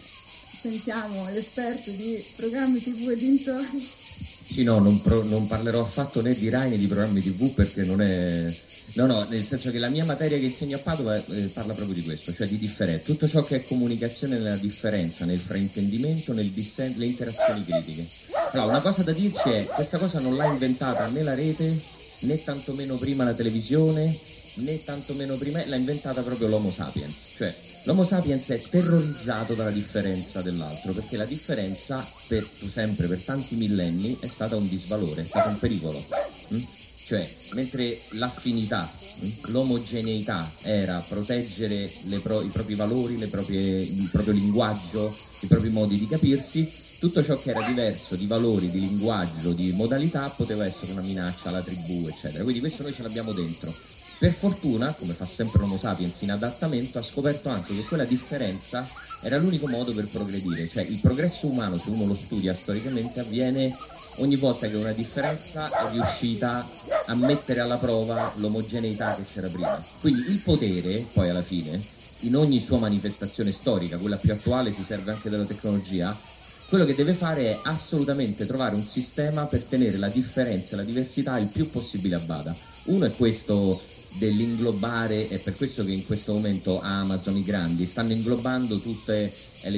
sentiamo l'esperto di programmi TV e dintorni. Sì, no, non parlerò affatto né di Rai né di programmi TV, perché non è... No, nel senso che la mia materia che insegno a Padova parla proprio di questo, cioè di differenza. Tutto ciò che è comunicazione nella differenza, nel fraintendimento, nel dissenso, le interazioni critiche. Allora, una cosa da dirci è: questa cosa non l'ha inventata né la rete, né tantomeno prima la televisione, né tantomeno prima, l'ha inventata proprio l'Homo sapiens. Cioè l'Homo sapiens è terrorizzato dalla differenza dell'altro, perché la differenza per tanti millenni è stata un disvalore, è stato un pericolo. Cioè, mentre l'affinità, l'omogeneità era proteggere i propri valori, il proprio linguaggio, i propri modi di capirsi, tutto ciò che era diverso di valori, di linguaggio, di modalità poteva essere una minaccia alla tribù, eccetera. Quindi questo noi ce l'abbiamo dentro. Per fortuna, come fa sempre l'Homo sapiens in adattamento, ha scoperto anche che quella differenza era l'unico modo per progredire. Cioè il progresso umano, se uno lo studia storicamente, avviene ogni volta che una differenza è riuscita a mettere alla prova l'omogeneità che c'era prima. Quindi il potere, poi alla fine, in ogni sua manifestazione storica, quella più attuale si serve anche della tecnologia, quello che deve fare è assolutamente trovare un sistema per tenere la differenza e la diversità il più possibile a bada. Uno è questo dell'inglobare, è per questo che in questo momento Amazon, i grandi, stanno inglobando tutte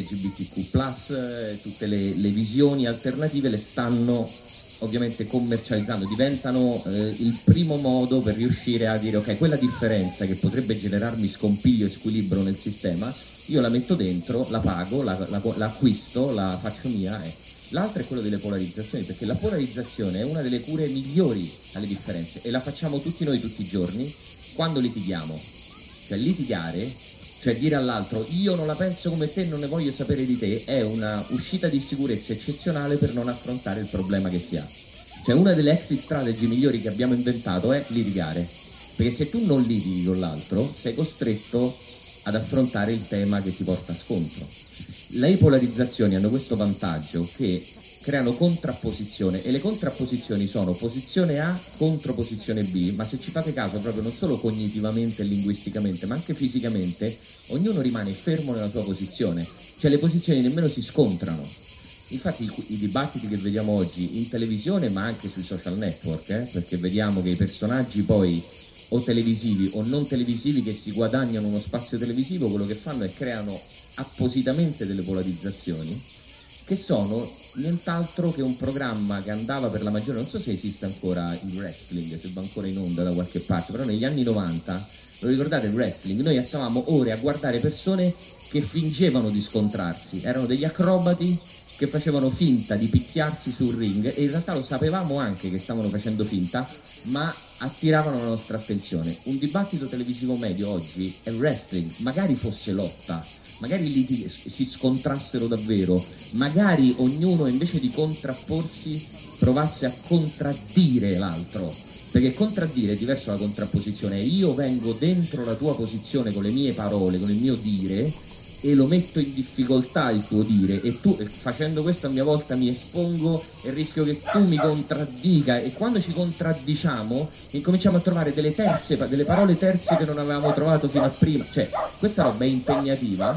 LGBTQ+, tutte le visioni alternative, le stanno ovviamente commercializzando, diventano il primo modo per riuscire a dire: ok, quella differenza che potrebbe generarmi scompiglio e squilibrio nel sistema, io la metto dentro, la pago, l'acquisto, la faccio mia. L'altro è quello delle polarizzazioni, perché la polarizzazione è una delle cure migliori alle differenze, e la facciamo tutti noi tutti i giorni quando litighiamo. Cioè litigare, cioè dire all'altro io non la penso come te, non ne voglio sapere di te, è una uscita di sicurezza eccezionale per non affrontare il problema che si ha. Cioè una delle exit strategy migliori che abbiamo inventato è litigare, perché se tu non litighi con l'altro sei costretto ad affrontare il tema che ti porta a scontro. Le polarizzazioni hanno questo vantaggio che creano contrapposizione, e le contrapposizioni sono posizione A contro posizione B, ma se ci fate caso proprio non solo cognitivamente e linguisticamente, ma anche fisicamente, ognuno rimane fermo nella sua posizione, cioè le posizioni nemmeno si scontrano. Infatti i dibattiti che vediamo oggi in televisione ma anche sui social network, perché vediamo che i personaggi poi o televisivi o non televisivi che si guadagnano uno spazio televisivo, quello che fanno è creano appositamente delle polarizzazioni che sono nient'altro che un programma che andava per la maggiore, non so se esiste ancora il wrestling, se va ancora in onda da qualche parte, però negli anni 90, lo ricordate il wrestling? Noi stavamo ore a guardare persone che fingevano di scontrarsi, erano degli acrobati che facevano finta di picchiarsi sul ring e in realtà lo sapevamo anche che stavano facendo finta, ma attiravano la nostra attenzione. Un dibattito televisivo medio oggi è wrestling, magari fosse lotta, magari si scontrassero davvero, magari ognuno invece di contrapporsi provasse a contraddire l'altro, perché contraddire è diverso dalla contrapposizione. Io vengo dentro la tua posizione con le mie parole, con il mio dire e lo metto in difficoltà il tuo dire, e tu facendo questo a mia volta mi espongo e rischio che tu mi contraddica, e quando ci contraddiciamo incominciamo a trovare delle parole terze che non avevamo trovato fino a prima. Cioè questa roba è impegnativa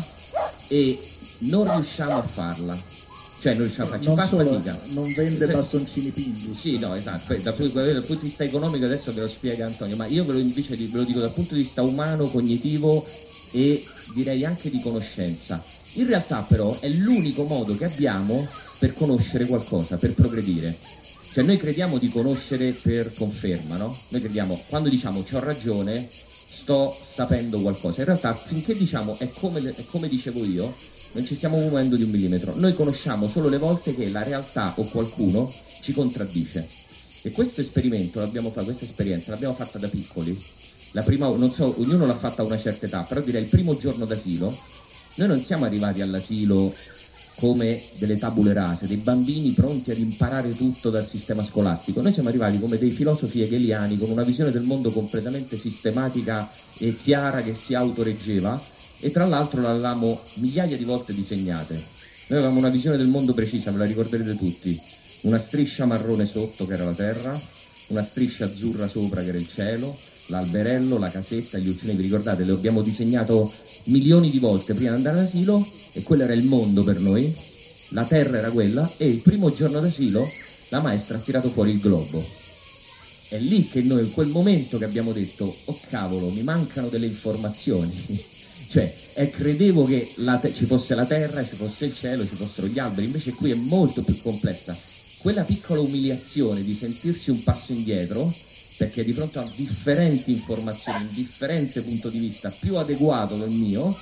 e non riusciamo a farla, cioè non riusciamo a farla, ci fa fatica. Non vende bastoncini Pindus. Sì, no, esatto. Dal punto di vista economico adesso ve lo spiega Antonio, ma io ve lo dico dal punto di vista umano, cognitivo e direi anche di conoscenza. In realtà però è l'unico modo che abbiamo per conoscere qualcosa, per progredire. Cioè noi crediamo di conoscere per conferma, no? Noi crediamo, quando diciamo c'ho ragione, sto sapendo qualcosa. In realtà finché diciamo è come dicevo io, non ci stiamo muovendo di un millimetro. Noi conosciamo solo le volte che la realtà o qualcuno ci contraddice. E questo esperimento questa esperienza l'abbiamo fatta da piccoli. La prima, non so, ognuno l'ha fatta a una certa età, però direi il primo giorno d'asilo, noi non siamo arrivati all'asilo come delle tabule rase, dei bambini pronti ad imparare tutto dal sistema scolastico. Noi siamo arrivati come dei filosofi hegeliani con una visione del mondo completamente sistematica e chiara che si autoreggeva, e tra l'altro l'avevamo migliaia di volte disegnate. Noi avevamo una visione del mondo precisa, ve la ricorderete tutti, una striscia marrone sotto che era la terra, una striscia azzurra sopra che era il cielo, l'alberello, la casetta, gli uccellini, vi ricordate? Le abbiamo disegnato milioni di volte prima di andare all'asilo e quello era il mondo per noi, la terra era quella, e il primo giorno d'asilo la maestra ha tirato fuori il globo. È lì che noi in quel momento che abbiamo detto oh cavolo, mi mancano delle informazioni cioè credevo che ci fosse la terra, ci fosse il cielo, ci fossero gli alberi, invece qui è molto più complessa. Quella piccola umiliazione di sentirsi un passo indietro, perché di fronte a differenti informazioni, un differente punto di vista più adeguato del mio,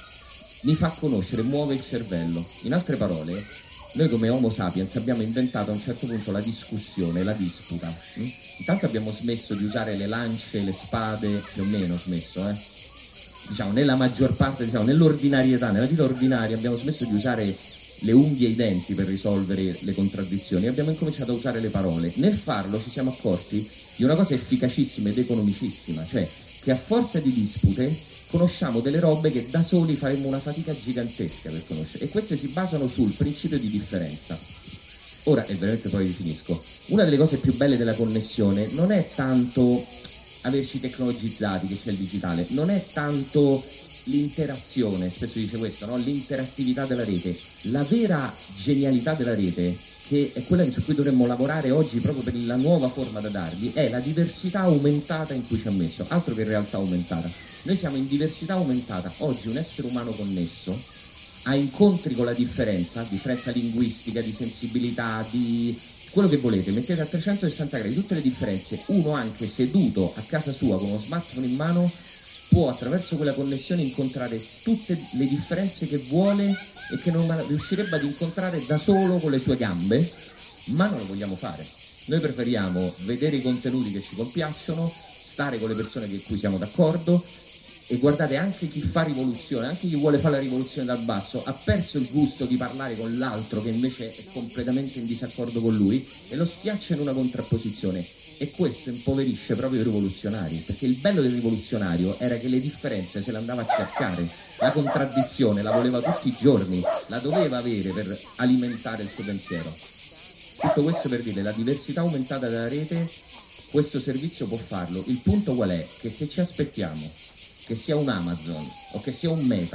mi fa conoscere, muove il cervello. In altre parole, noi come Homo sapiens abbiamo inventato a un certo punto la discussione, la disputa. Intanto abbiamo smesso di usare le lance, le spade, più o meno smesso, diciamo nella maggior parte, diciamo nell'ordinarietà, nella vita ordinaria abbiamo smesso di usare le unghie e i denti per risolvere le contraddizioni, abbiamo incominciato a usare le parole. Nel farlo ci siamo accorti di una cosa efficacissima ed economicissima, cioè che a forza di dispute conosciamo delle robe che da soli faremmo una fatica gigantesca per conoscere, e queste si basano sul principio di differenza. Ora, e veramente poi finisco, una delle cose più belle della connessione non è tanto averci tecnologizzati, che c'è il digitale, non è tanto l'interazione, spesso dice questo, no? L'interattività della rete. La vera genialità della rete, che è quella su cui dovremmo lavorare oggi proprio per la nuova forma da dargli, è la diversità aumentata in cui ci ha messo, altro che realtà aumentata. Noi siamo in diversità aumentata. Oggi un essere umano connesso ha incontri con la differenza linguistica, di sensibilità, di quello che volete, mettete a 360 gradi tutte le differenze. Uno anche seduto a casa sua con uno smartphone in mano può attraverso quella connessione incontrare tutte le differenze che vuole e che non riuscirebbe ad incontrare da solo con le sue gambe, ma non lo vogliamo fare. Noi preferiamo vedere i contenuti che ci compiacciono, stare con le persone con cui siamo d'accordo, e guardate, anche chi fa rivoluzione, anche chi vuole fare la rivoluzione dal basso, ha perso il gusto di parlare con l'altro che invece è completamente in disaccordo con lui e lo schiaccia in una contrapposizione. E questo impoverisce proprio i rivoluzionari, perché il bello del rivoluzionario era che le differenze se le andava a cercare, la contraddizione la voleva tutti i giorni, la doveva avere per alimentare il suo pensiero. Tutto questo per dire, la diversità aumentata della rete, questo servizio può farlo. Il punto qual è? Che se ci aspettiamo che sia un Amazon o che sia un Meta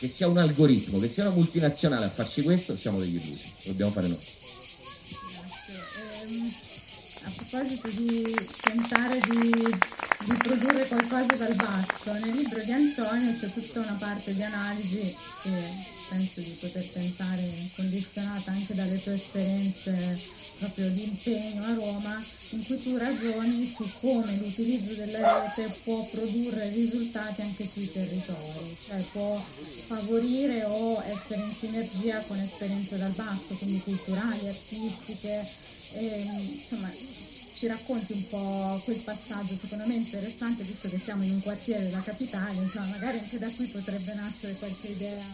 che sia un algoritmo, che sia una multinazionale a farci questo, siamo degli illusi, lo dobbiamo fare noi. A proposito di tentare di produrre qualcosa dal basso, nel libro di Antonio c'è tutta una parte di analisi che penso di poter pensare condizionata anche dalle tue esperienze proprio di impegno a Roma, in cui tu ragioni su come l'utilizzo della rete può produrre risultati anche sui territori, cioè può favorire o essere in sinergia con esperienze dal basso, quindi culturali, artistiche, insomma ci racconti un po' quel passaggio, secondo me interessante, visto che siamo in un quartiere della capitale, insomma magari anche da qui potrebbe nascere qualche idea.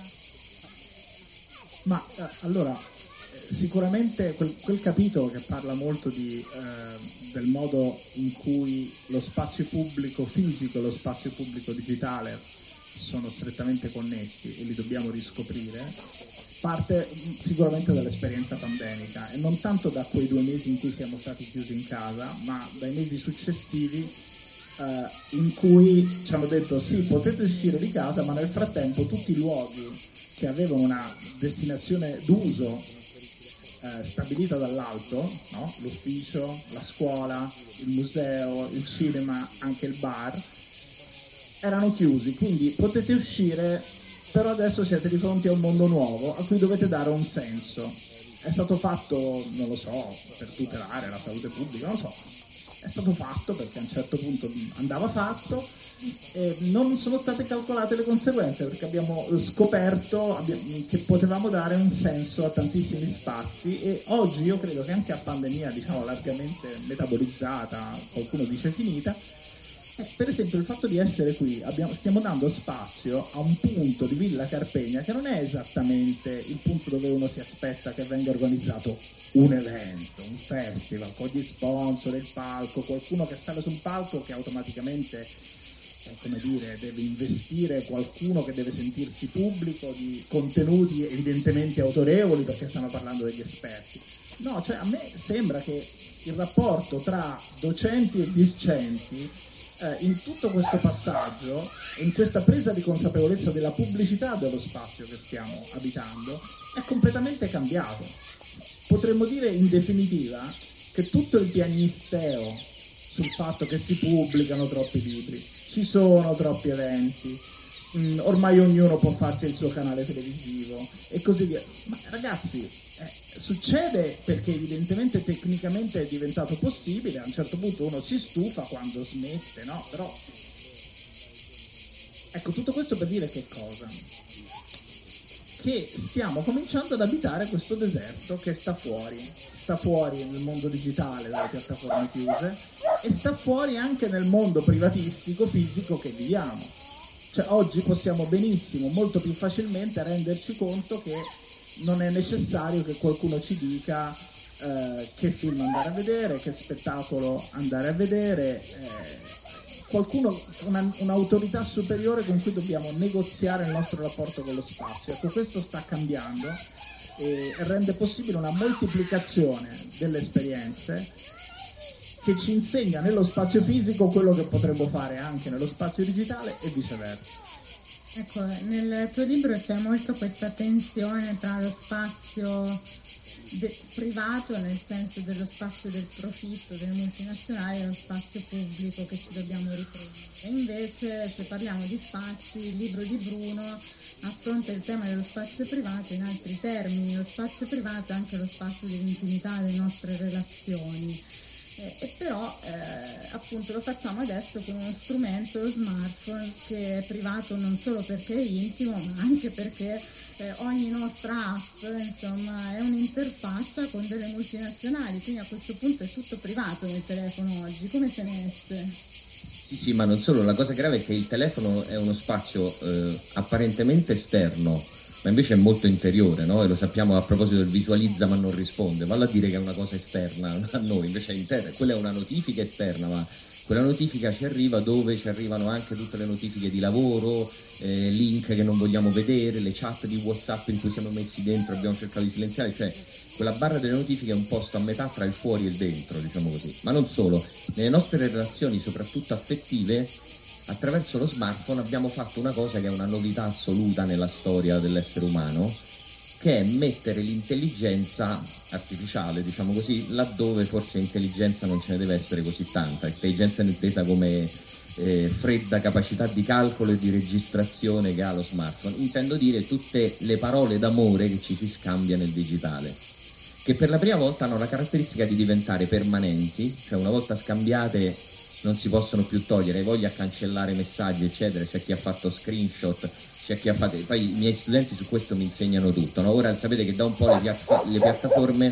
Ma allora, sicuramente quel capitolo che parla molto del modo in cui lo spazio pubblico fisico e lo spazio pubblico digitale sono strettamente connessi e li dobbiamo riscoprire, parte sicuramente dall'esperienza pandemica, e non tanto da quei 2 mesi in cui siamo stati chiusi in casa, ma dai mesi successivi in cui ci hanno detto sì, potete uscire di casa, ma nel frattempo tutti i luoghi che avevano una destinazione d'uso stabilita dall'alto, no? L'ufficio, la scuola, il museo, il cinema, anche il bar, erano chiusi, quindi potete uscire, però adesso siete di fronte a un mondo nuovo a cui dovete dare un senso. È stato fatto, non lo so, per tutelare la salute pubblica, non lo so, è stato fatto perché a un certo punto andava fatto, e non sono state calcolate le conseguenze, perché abbiamo scoperto che potevamo dare un senso a tantissimi spazi, e oggi io credo che anche a pandemia, diciamo, largamente metabolizzata, qualcuno dice finita, per esempio il fatto di essere qui, stiamo dando spazio a un punto di Villa Carpegna che non è esattamente il punto dove uno si aspetta che venga organizzato un evento, un festival, con gli sponsor, il palco, qualcuno che sale su un palco che automaticamente, come dire, deve investire, qualcuno che deve sentirsi pubblico di contenuti evidentemente autorevoli perché stanno parlando degli esperti. No, cioè a me sembra che il rapporto tra docenti e discenti in tutto questo passaggio, in questa presa di consapevolezza della pubblicità dello spazio che stiamo abitando, è completamente cambiato. Potremmo dire in definitiva che tutto il piagnisteo sul fatto che si pubblicano troppi libri, ci sono troppi eventi, ormai ognuno può farsi il suo canale televisivo e così via. Ma ragazzi, succede perché evidentemente tecnicamente è diventato possibile, a un certo punto uno si stufa quando smette, no? Però ecco, tutto questo per dire che cosa? Che stiamo cominciando ad abitare questo deserto che sta fuori nel mondo digitale dalle piattaforme chiuse, e sta fuori anche nel mondo privatistico fisico che viviamo. Cioè oggi possiamo benissimo, molto più facilmente, renderci conto che non è necessario che qualcuno ci dica che film andare a vedere, che spettacolo andare a vedere, qualcuno, un'autorità superiore con cui dobbiamo negoziare il nostro rapporto con lo spazio. Ecco, questo sta cambiando e rende possibile una moltiplicazione delle esperienze che ci insegna nello spazio fisico quello che potremmo fare anche nello spazio digitale e viceversa. Ecco, nel tuo libro c'è molto questa tensione tra lo spazio privato, nel senso dello spazio del profitto, delle multinazionali, e lo spazio pubblico che ci dobbiamo riprendere. E invece, se parliamo di spazi, il libro di Bruno affronta il tema dello spazio privato in altri termini. Lo spazio privato è anche lo spazio dell'intimità delle nostre relazioni. E però appunto lo facciamo adesso con uno strumento, lo smartphone, che è privato non solo perché è intimo, ma anche perché ogni nostra app, insomma, è un'interfaccia con delle multinazionali, quindi a questo punto è tutto privato nel telefono oggi. Come se ne esce? Sì, ma non solo, la cosa grave è che il telefono è uno spazio apparentemente esterno, ma invece è molto interiore, no? E lo sappiamo a proposito del visualizza ma non risponde, vale a dire che è una cosa esterna a noi, invece è interna. Quella è una notifica esterna, ma quella notifica ci arriva dove ci arrivano anche tutte le notifiche di lavoro, link che non vogliamo vedere, le chat di WhatsApp in cui siamo messi dentro, abbiamo cercato di silenziare, cioè quella barra delle notifiche è un posto a metà tra il fuori e il dentro, diciamo così. Ma non solo, nelle nostre relazioni, soprattutto affettive, attraverso lo smartphone abbiamo fatto una cosa che è una novità assoluta nella storia dell'essere umano, che è mettere l'intelligenza artificiale, diciamo così, laddove forse intelligenza non ce ne deve essere così tanta. Intelligenza è intesa come fredda capacità di calcolo e di registrazione che ha lo smartphone. Intendo dire tutte le parole d'amore che ci si scambia nel digitale, che per la prima volta hanno la caratteristica di diventare permanenti, cioè una volta scambiate non si possono più togliere. Hai voglia a cancellare messaggi eccetera, c'è chi ha fatto screenshot, c'è chi ha fatto, poi i miei studenti su questo mi insegnano tutto, no? Ora sapete che da un po' le piattaforme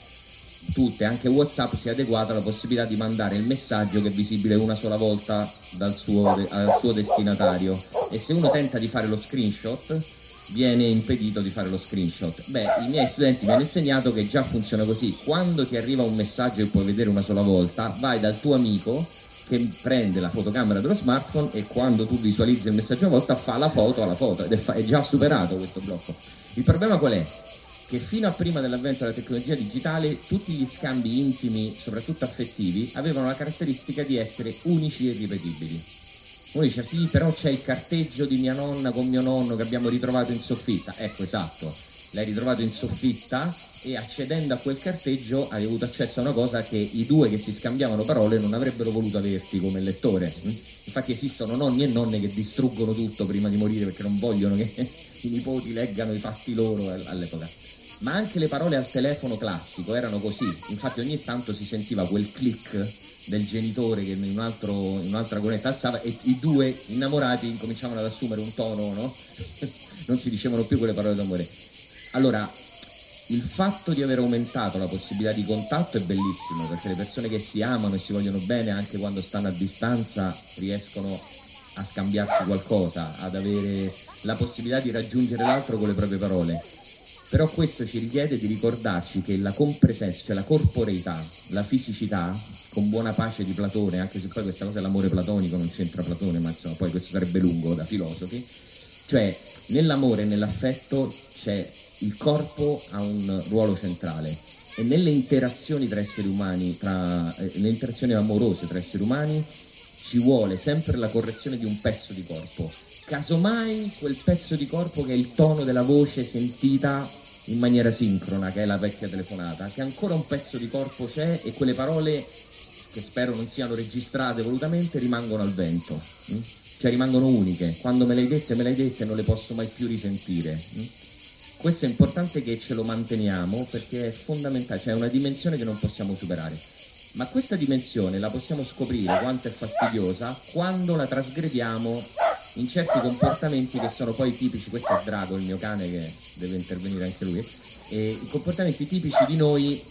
tutte, anche WhatsApp, si è adeguata alla possibilità di mandare il messaggio che è visibile una sola volta al suo destinatario, e se uno tenta di fare lo screenshot viene impedito di fare lo screenshot. Beh, i miei studenti mi hanno insegnato che già funziona così: quando ti arriva un messaggio che puoi vedere una sola volta, vai dal tuo amico che prende la fotocamera dello smartphone e quando tu visualizzi il messaggio una volta fa la foto alla foto, ed è già superato questo blocco. Il problema qual è? Che fino a prima dell'avvento della tecnologia digitale tutti gli scambi intimi, soprattutto affettivi, avevano la caratteristica di essere unici e irripetibili. Uno dice sì, però c'è il carteggio di mia nonna con mio nonno che abbiamo ritrovato in soffitta. Ecco, esatto, l'hai ritrovato in soffitta e accedendo a quel carteggio hai avuto accesso a una cosa che i due che si scambiavano parole non avrebbero voluto averti come lettore. Infatti esistono nonni e nonne che distruggono tutto prima di morire perché non vogliono che i nipoti leggano i fatti loro all'epoca. Ma anche le parole al telefono classico erano così, infatti ogni tanto si sentiva quel click del genitore che in un'altra cornetta alzava e i due innamorati incominciavano ad assumere un tono, no? Non si dicevano più quelle parole d'amore. Allora, il fatto di aver aumentato la possibilità di contatto è bellissimo, perché le persone che si amano e si vogliono bene anche quando stanno a distanza riescono a scambiarsi qualcosa, ad avere la possibilità di raggiungere l'altro con le proprie parole. Però questo ci richiede di ricordarci che la compresenza, cioè la corporeità, la fisicità, con buona pace di Platone, anche se poi questa cosa dell'amore platonico non c'entra Platone, ma insomma poi questo sarebbe lungo da filosofi, cioè nell'amore e nell'affetto c'è il corpo ha un ruolo centrale, e nelle interazioni tra esseri umani, le interazioni amorose tra esseri umani, ci vuole sempre la correzione di un pezzo di corpo. Casomai quel pezzo di corpo che è il tono della voce sentita in maniera sincrona, che è la vecchia telefonata, che ancora un pezzo di corpo c'è e quelle parole, che spero non siano registrate volutamente, rimangono al vento, cioè rimangono uniche. Quando me le hai dette, non le posso mai più risentire. Questo è importante che ce lo manteniamo, perché è fondamentale, cioè è una dimensione che non possiamo superare. Ma questa dimensione la possiamo scoprire quanto è fastidiosa quando la trasgrediamo in certi comportamenti che sono poi tipici. Questo è Drago, il mio cane, che deve intervenire anche lui, e i comportamenti tipici di noi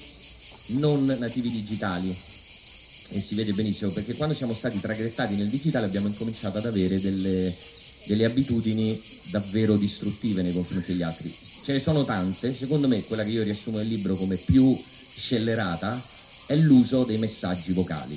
non nativi digitali, e si vede benissimo perché quando siamo stati traghettati nel digitale abbiamo incominciato ad avere delle abitudini davvero distruttive nei confronti degli altri. Ce ne sono tante, secondo me quella che io riassumo nel libro come più scellerata è l'uso dei messaggi vocali.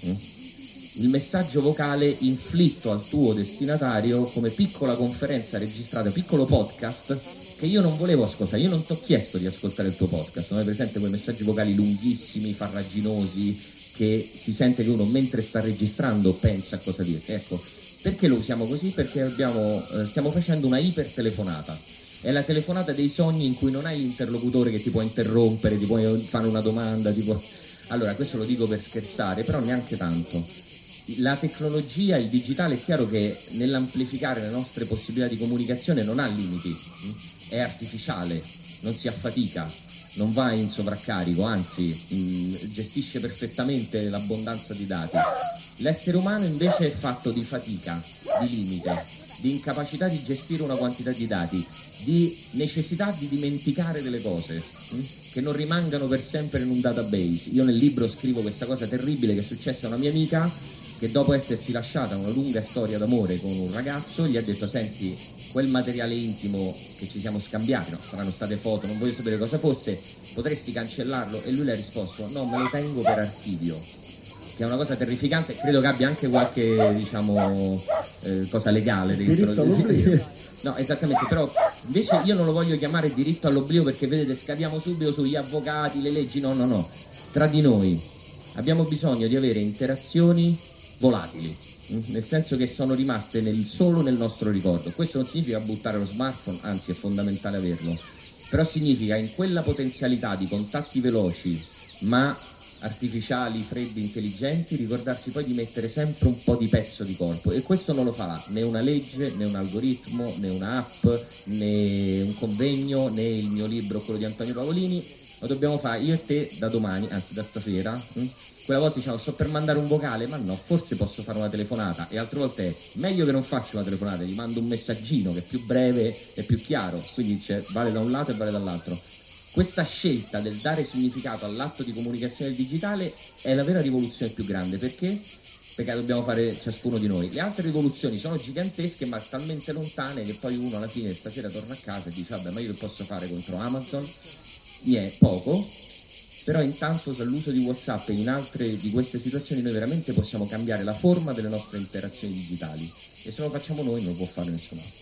Il messaggio vocale inflitto al tuo destinatario come piccola conferenza registrata, piccolo podcast che io non volevo ascoltare. Io non ti ho chiesto di ascoltare il tuo podcast, non hai presente quei messaggi vocali lunghissimi, farraginosi, che si sente che uno mentre sta registrando pensa a cosa dire. Ecco, perché lo usiamo così? Perché stiamo facendo una ipertelefonata. È la telefonata dei sogni in cui non hai l'interlocutore che ti può interrompere, ti può fare una domanda, Allora, questo lo dico per scherzare, però neanche tanto. La tecnologia, il digitale, è chiaro che nell'amplificare le nostre possibilità di comunicazione non ha limiti, è artificiale, non si affatica, non va in sovraccarico, anzi gestisce perfettamente l'abbondanza di dati. L'essere umano invece è fatto di fatica, di limite, di incapacità di gestire una quantità di dati, di necessità di dimenticare delle cose, che non rimangano per sempre in un database. Io nel libro scrivo questa cosa terribile che è successa a una mia amica, che dopo essersi lasciata una lunga storia d'amore con un ragazzo gli ha detto: senti, quel materiale intimo che ci siamo scambiati, no, saranno state foto, non voglio sapere cosa fosse, potresti cancellarlo? E lui le ha risposto: no, me lo tengo per archivio, che è una cosa terrificante. Credo che abbia anche qualche, diciamo, cosa legale dentro. Diritto all'oblio. No, esattamente, però invece io non lo voglio chiamare diritto all'oblio, perché vedete, scadiamo subito sugli avvocati, le leggi. No, tra di noi abbiamo bisogno di avere interazioni volatili, nel senso che sono rimaste solo nel nostro ricordo. Questo non significa buttare lo smartphone, anzi è fondamentale averlo, però significa in quella potenzialità di contatti veloci ma artificiali, freddi, intelligenti, ricordarsi poi di mettere sempre un po' di pezzo di corpo, e questo non lo farà né una legge, né un algoritmo, né un'app, né un convegno, né il mio libro, quello di Antonio Pavolini. Lo dobbiamo fare io e te da domani, anzi da stasera. Quella volta diciamo sto per mandare un vocale, ma no, forse posso fare una telefonata, e altre volte è meglio che non faccio una telefonata, gli mando un messaggino che è più breve e più chiaro, quindi vale da un lato e vale dall'altro. Questa scelta del dare significato all'atto di comunicazione digitale è la vera rivoluzione più grande. Perché? Perché la dobbiamo fare ciascuno di noi. Le altre rivoluzioni sono gigantesche ma talmente lontane che poi uno alla fine stasera torna a casa e dice vabbè, ma io che posso fare contro Amazon? Niente, poco. Però intanto dall'uso di WhatsApp e in altre di queste situazioni noi veramente possiamo cambiare la forma delle nostre interazioni digitali, e se lo facciamo noi non lo può fare nessun altro.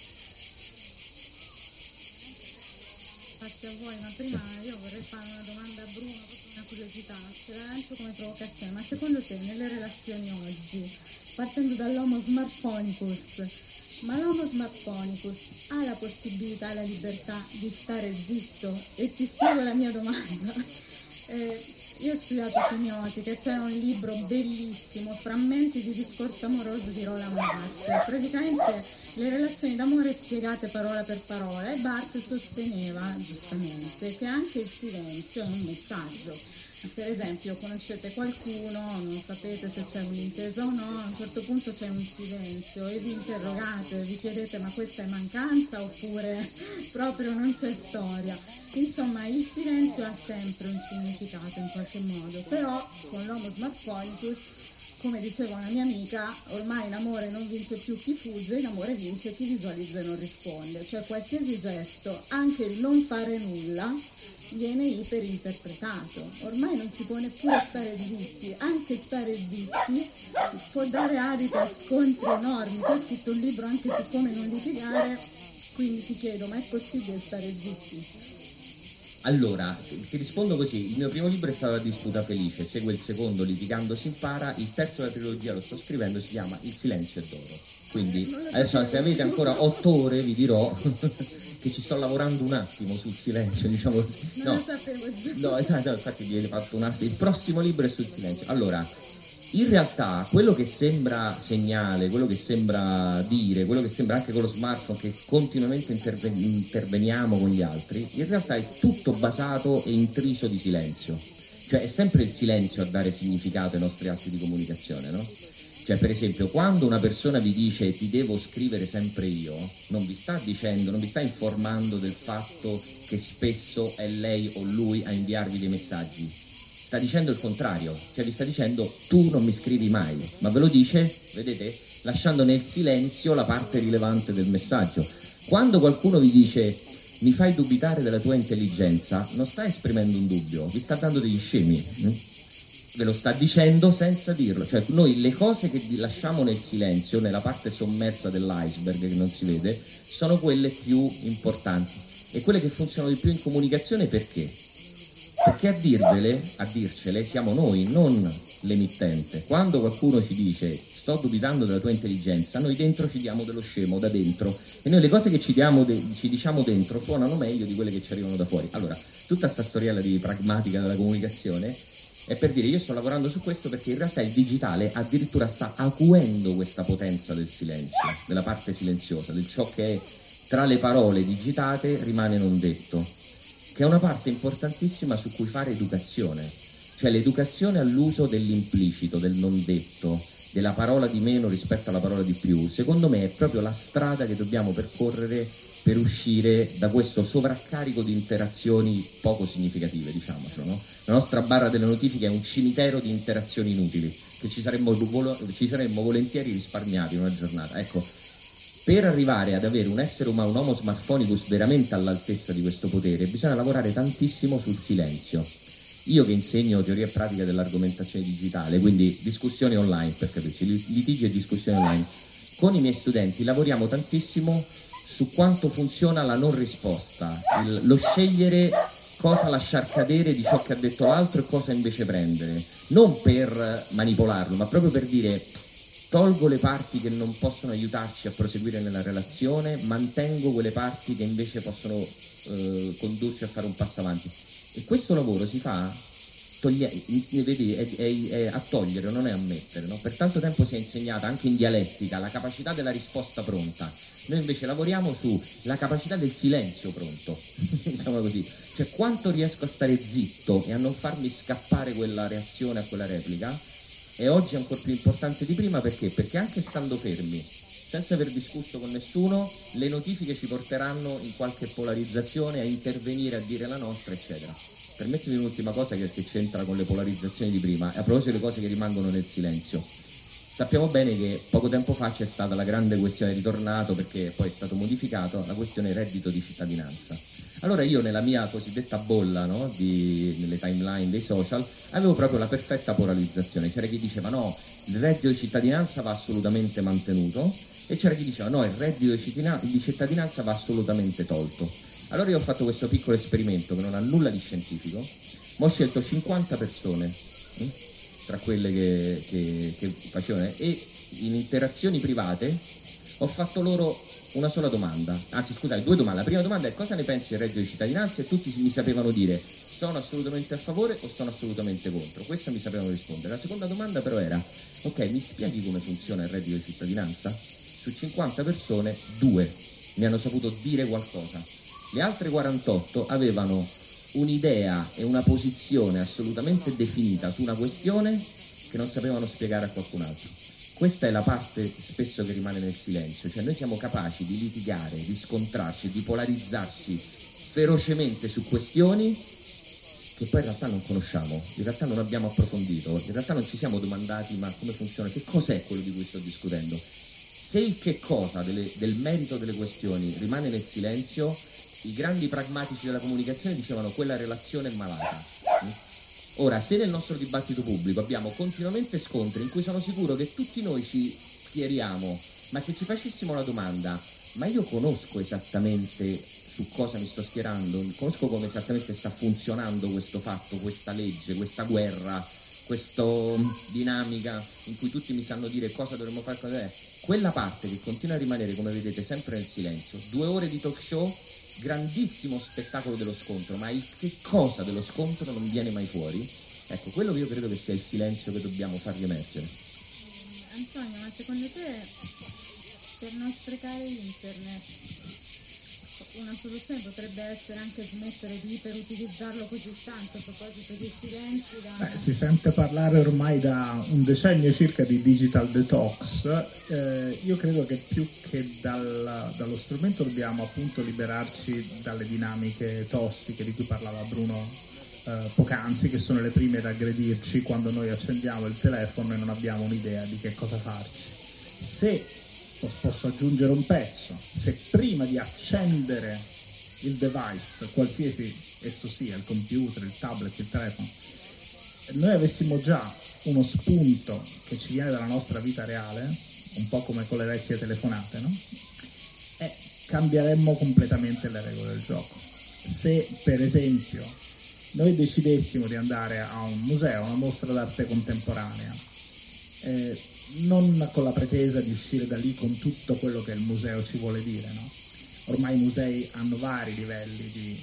Grazie a voi, ma prima io vorrei fare una domanda a Bruno, proprio una curiosità, te la lancio come provocazione, ma secondo te nelle relazioni oggi, partendo dall'homo smartphonicus, ma l'homo smartphonicus ha la possibilità e la libertà di stare zitto? E ti spiego la mia domanda. Io ho studiato semiotica e c'era un libro bellissimo, Frammenti di discorso amoroso di Roland Barthes, praticamente le relazioni d'amore spiegate parola per parola, e Barthes sosteneva giustamente che anche il silenzio è un messaggio. Per esempio, conoscete qualcuno, non sapete se c'è un'intesa o no, a un certo punto c'è un silenzio e vi interrogate, vi chiedete ma questa è mancanza oppure proprio non c'è storia. Insomma, il silenzio ha sempre un significato in qualche modo, però con l'homo smartphonicus, come diceva una mia amica, ormai in amore non vince più chi fugge, in amore vince chi visualizza e non risponde, cioè qualsiasi gesto, anche il non fare nulla, viene iperinterpretato. Ormai non si può neppure stare zitti, anche stare zitti può dare adito a scontri enormi. Tu hai scritto un libro anche su come non litigare, quindi ti chiedo, ma è possibile stare zitti? Allora, ti rispondo così: il mio primo libro è stato La disputa felice, segue il secondo, Litigando si impara, il terzo della trilogia lo sto scrivendo, si chiama Il silenzio è d'oro. Quindi adesso se avete ancora 8 ore vi dirò che ci sto lavorando un attimo sul silenzio, diciamo così. Non lo sapevo già. No, esatto, infatti vi avete fatto un attimo. Il prossimo libro è sul silenzio. Allora, in realtà quello che sembra segnale, quello che sembra dire, quello che sembra anche con lo smartphone che continuamente interveniamo con gli altri, in realtà è tutto basato e intriso di silenzio. Cioè è sempre il silenzio a dare significato ai nostri atti di comunicazione, no? Cioè per esempio quando una persona vi dice ti devo scrivere sempre io, non vi sta dicendo, non vi sta informando del fatto che spesso è lei o lui a inviarvi dei messaggi. Sta dicendo il contrario, cioè vi sta dicendo tu non mi scrivi mai, ma ve lo dice, vedete, lasciando nel silenzio la parte rilevante del messaggio. Quando qualcuno vi dice mi fai dubitare della tua intelligenza, non sta esprimendo un dubbio, vi sta dando degli scemi, ve lo sta dicendo senza dirlo. Cioè noi le cose che lasciamo nel silenzio, nella parte sommersa dell'iceberg che non si vede, sono quelle più importanti e quelle che funzionano di più in comunicazione. Perché? Perché a dircele siamo noi, non l'emittente. Quando qualcuno ci dice sto dubitando della tua intelligenza, noi dentro ci diamo dello scemo da dentro, e noi le cose che ci diciamo dentro suonano meglio di quelle che ci arrivano da fuori. Allora, tutta sta storiella di pragmatica della comunicazione è per dire io sto lavorando su questo perché in realtà il digitale addirittura sta acuendo questa potenza del silenzio, della parte silenziosa, del ciò che è tra le parole digitate rimane non detto, che è una parte importantissima su cui fare educazione, cioè l'educazione all'uso dell'implicito, del non detto, della parola di meno rispetto alla parola di più. Secondo me è proprio la strada che dobbiamo percorrere per uscire da questo sovraccarico di interazioni poco significative, diciamocelo, no? La nostra barra delle notifiche è un cimitero di interazioni inutili che ci saremmo volentieri risparmiati in una giornata. Ecco, per arrivare ad avere un essere umano, un homo smartphonicus veramente all'altezza di questo potere, bisogna lavorare tantissimo sul silenzio. Io che insegno teoria e pratica dell'argomentazione digitale, quindi discussioni online, per capirci, litigi e discussioni online, con i miei studenti lavoriamo tantissimo su quanto funziona la non risposta, lo scegliere cosa lasciar cadere di ciò che ha detto l'altro e cosa invece prendere, non per manipolarlo, ma proprio per dire tolgo le parti che non possono aiutarci a proseguire nella relazione, mantengo quelle parti che invece possono condurci a fare un passo avanti. E questo lavoro si fa vedi, è a togliere, non è a mettere, no? Per tanto tempo si è insegnata anche in dialettica la capacità della risposta pronta. Noi invece lavoriamo sulla capacità del silenzio pronto, diciamo così, cioè quanto riesco a stare zitto e a non farmi scappare quella reazione a quella replica. E oggi è ancora più importante di prima, perché anche stando fermi, senza aver discusso con nessuno, le notifiche ci porteranno in qualche polarizzazione, a intervenire, a dire la nostra, eccetera. Permettimi un'ultima cosa che c'entra con le polarizzazioni di prima, a proposito delle cose che rimangono nel silenzio. Sappiamo bene che poco tempo fa c'è stata la grande questione, ritornato perché poi è stato modificato, la questione reddito di cittadinanza. Allora io nella mia cosiddetta bolla, no, nelle timeline dei social, avevo proprio la perfetta polarizzazione. C'era chi diceva no, il reddito di cittadinanza va assolutamente mantenuto, e c'era chi diceva no, il reddito di cittadinanza va assolutamente tolto. Allora io ho fatto questo piccolo esperimento che non ha nulla di scientifico, ma ho scelto 50 persone tra quelle che facevano, e in interazioni private ho fatto loro una sola domanda, anzi scusate, 2 domande. La prima domanda è: cosa ne pensi del reddito di cittadinanza? E tutti mi sapevano dire sono assolutamente a favore o sono assolutamente contro. Questa mi sapevano rispondere. La seconda domanda però era: ok, mi spieghi come funziona il reddito di cittadinanza? Su 50 persone 2 mi hanno saputo dire qualcosa, le altre 48 avevano un'idea e una posizione assolutamente definita su una questione che non sapevano spiegare a qualcun altro. Questa è la parte spesso che rimane nel silenzio, cioè noi siamo capaci di litigare, di scontrarci, di polarizzarsi ferocemente su questioni che poi in realtà non conosciamo, in realtà non abbiamo approfondito, in realtà non ci siamo domandati ma come funziona, che cos'è quello di cui sto discutendo. Se il che cosa del merito delle questioni rimane nel silenzio, i grandi pragmatici della comunicazione dicevano quella relazione è malata. Ora, se nel nostro dibattito pubblico abbiamo continuamente scontri in cui sono sicuro che tutti noi ci schieriamo, ma se ci facessimo la domanda, ma io conosco esattamente su cosa mi sto schierando, conosco come esattamente sta funzionando questo fatto, questa legge, questa guerra, questa dinamica in cui tutti mi sanno dire cosa dovremmo fare, cosa è, quella parte che continua a rimanere, come vedete, sempre nel silenzio. 2 ore di talk show, grandissimo spettacolo dello scontro, ma il che cosa dello scontro non viene mai fuori. Ecco, quello che io credo che sia il silenzio che dobbiamo far riemergere. Antonio, ma secondo te, per non sprecare internet, una soluzione potrebbe essere anche smettere di iperutilizzarlo così tanto, a proposito di silenzi? Si sente parlare ormai da un decennio circa di digital detox. Io credo che più che dallo strumento dobbiamo appunto liberarci dalle dinamiche tossiche di cui parlava Bruno poc'anzi, che sono le prime ad aggredirci quando noi accendiamo il telefono e non abbiamo un'idea di che cosa farci. Se posso aggiungere un pezzo, se prima di accendere il device, qualsiasi esso sia, il computer, il tablet, il telefono, noi avessimo già uno spunto che ci viene dalla nostra vita reale, un po' come con le vecchie telefonate, no? Cambieremmo completamente le regole del gioco. Se per esempio noi decidessimo di andare a un museo, a una mostra d'arte contemporanea, non con la pretesa di uscire da lì con tutto quello che il museo ci vuole dire, no? Ormai i musei hanno vari livelli di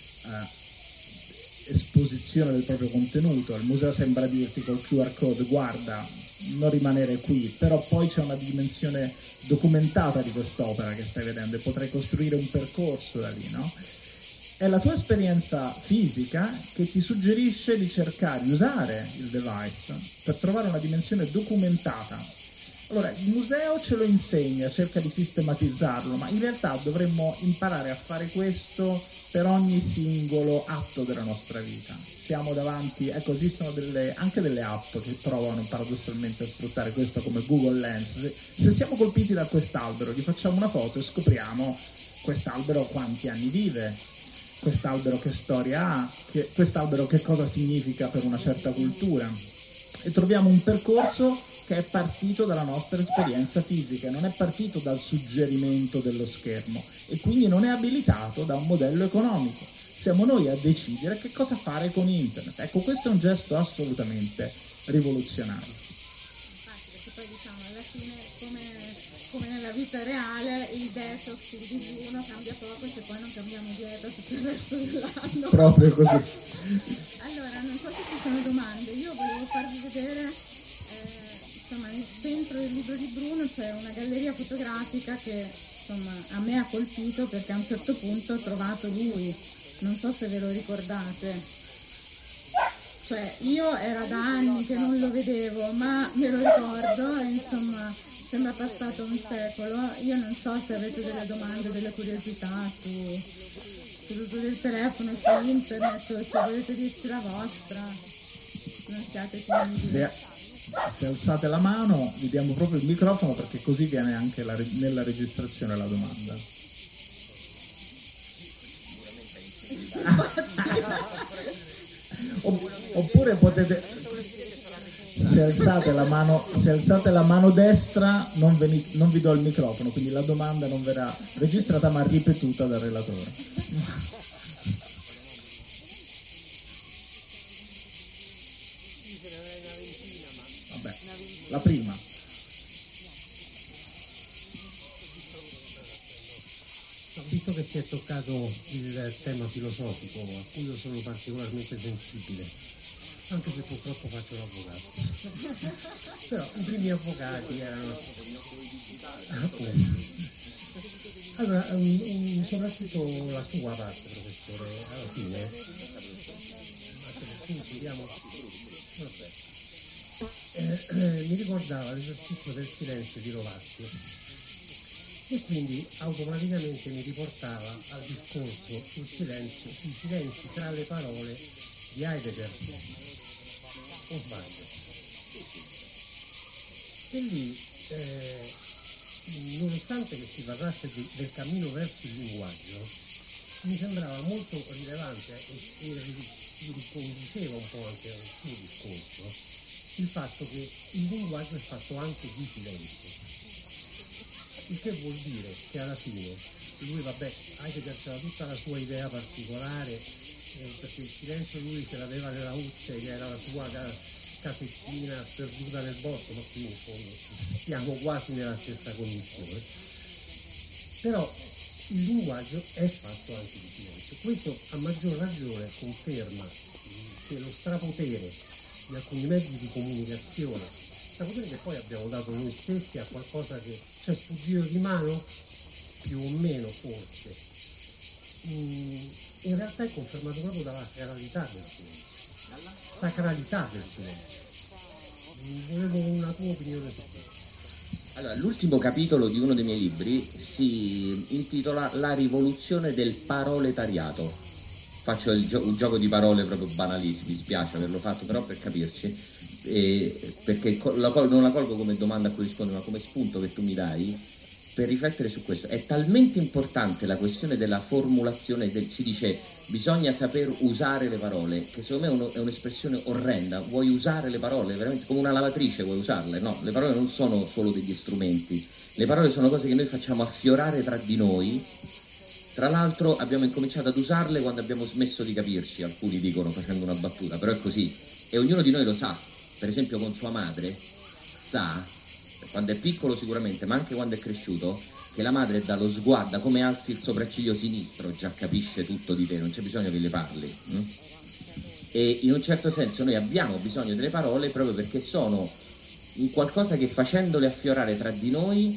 esposizione del proprio contenuto. Il museo sembra dirti col QR code: guarda, non rimanere qui, però poi c'è una dimensione documentata di quest'opera che stai vedendo e potrai costruire un percorso da lì, no? È la tua esperienza fisica che ti suggerisce di cercare di usare il device per trovare una dimensione documentata. Allora, il museo ce lo insegna, cerca di sistematizzarlo, ma in realtà dovremmo imparare a fare questo per ogni singolo atto della nostra vita. Siamo davanti, ecco, esistono anche delle app che provano paradossalmente a sfruttare questo, come Google Lens. Se siamo colpiti da quest'albero, gli facciamo una foto e scopriamo quest'albero quanti anni vive, quest'albero che storia ha, quest'albero che cosa significa per una certa cultura, e troviamo un percorso che è partito dalla nostra esperienza fisica, non è partito dal suggerimento dello schermo e quindi non è abilitato da un modello economico. Siamo noi a decidere che cosa fare con internet. Ecco, questo è un gesto assolutamente rivoluzionario. Infatti, perché poi diciamo alla fine come nella vita reale il detox, il digiuno cambia poco se poi non cambiamo dieta tutto il resto dell'anno. Proprio così. Allora, non so se ci sono domande, io volevo farvi vedere, insomma, nel centro del libro di Bruno c'è una galleria fotografica che insomma a me ha colpito perché a un certo punto ho trovato lui, non so se ve lo ricordate. Cioè, io era da anni che non lo vedevo, ma me lo ricordo e insomma sembra passato un secolo. Io non so se avete delle domande, delle curiosità sull'uso del telefono, su internet, se volete dirci la vostra, non siate timidi. Se alzate la mano vi diamo proprio il microfono perché così viene anche nella registrazione la domanda. Oppure potete, se alzate la mano destra non vi do il microfono, quindi la domanda non verrà registrata ma ripetuta dal relatore. Vabbè, la prima. Visto che si è toccato il tema filosofico, a cui io sono particolarmente sensibile, anche se purtroppo faccio l'avvocato, però i primi avvocati erano appunto. Allora, soprattutto la sua parte, professore, alla fine, mi ricordava l'esercizio del silenzio di Rovazzi. E quindi automaticamente mi riportava al discorso sul silenzio, i silenzi tra le parole di Heidegger, o sbaglio. E lì, nonostante che si parlasse del cammino verso il linguaggio, mi sembrava molto rilevante e riconduceva un po' anche al suo discorso il fatto che il linguaggio è fatto anche di silenzio. Il che vuol dire che alla fine lui, Heidegger c'era tutta la sua idea particolare, perché il silenzio lui ce l'aveva nella Usse, che era la sua casettina perduta nel bosco, ma qui in fondo siamo quasi nella stessa condizione. Però il linguaggio è fatto anche di silenzio. Questo a maggior ragione conferma che lo strapotere di alcuni mezzi di comunicazione, strapotere che poi abbiamo dato noi stessi a qualcosa che ci è sfuggito di mano, più o meno forse, in realtà è confermato proprio dalla sacralità del silenzio. Sacralità del silenzio. Volevo una tua opinione su questo. Allora, l'ultimo capitolo di uno dei miei libri si intitola La rivoluzione del paroletariato. Faccio un gioco di parole proprio banalissimo, mi spiace averlo fatto, però per capirci, perché non la colgo come domanda a cui rispondo, ma come spunto che tu mi dai per riflettere su questo. È talmente importante la questione della formulazione, si dice bisogna saper usare le parole, che secondo me è un'espressione orrenda. Vuoi usare le parole veramente come una lavatrice, vuoi usarle? No, le parole non sono solo degli strumenti, le parole sono cose che noi facciamo affiorare tra di noi. Tra l'altro abbiamo incominciato ad usarle quando abbiamo smesso di capirci, alcuni dicono facendo una battuta, però è così, e ognuno di noi lo sa. Per esempio con sua madre sa, quando è piccolo sicuramente, ma anche quando è cresciuto, che la madre dallo sguardo, come alzi il sopracciglio sinistro, già capisce tutto di te, non c'è bisogno che le parli. E in un certo senso noi abbiamo bisogno delle parole proprio perché sono un qualcosa che, facendole affiorare tra di noi,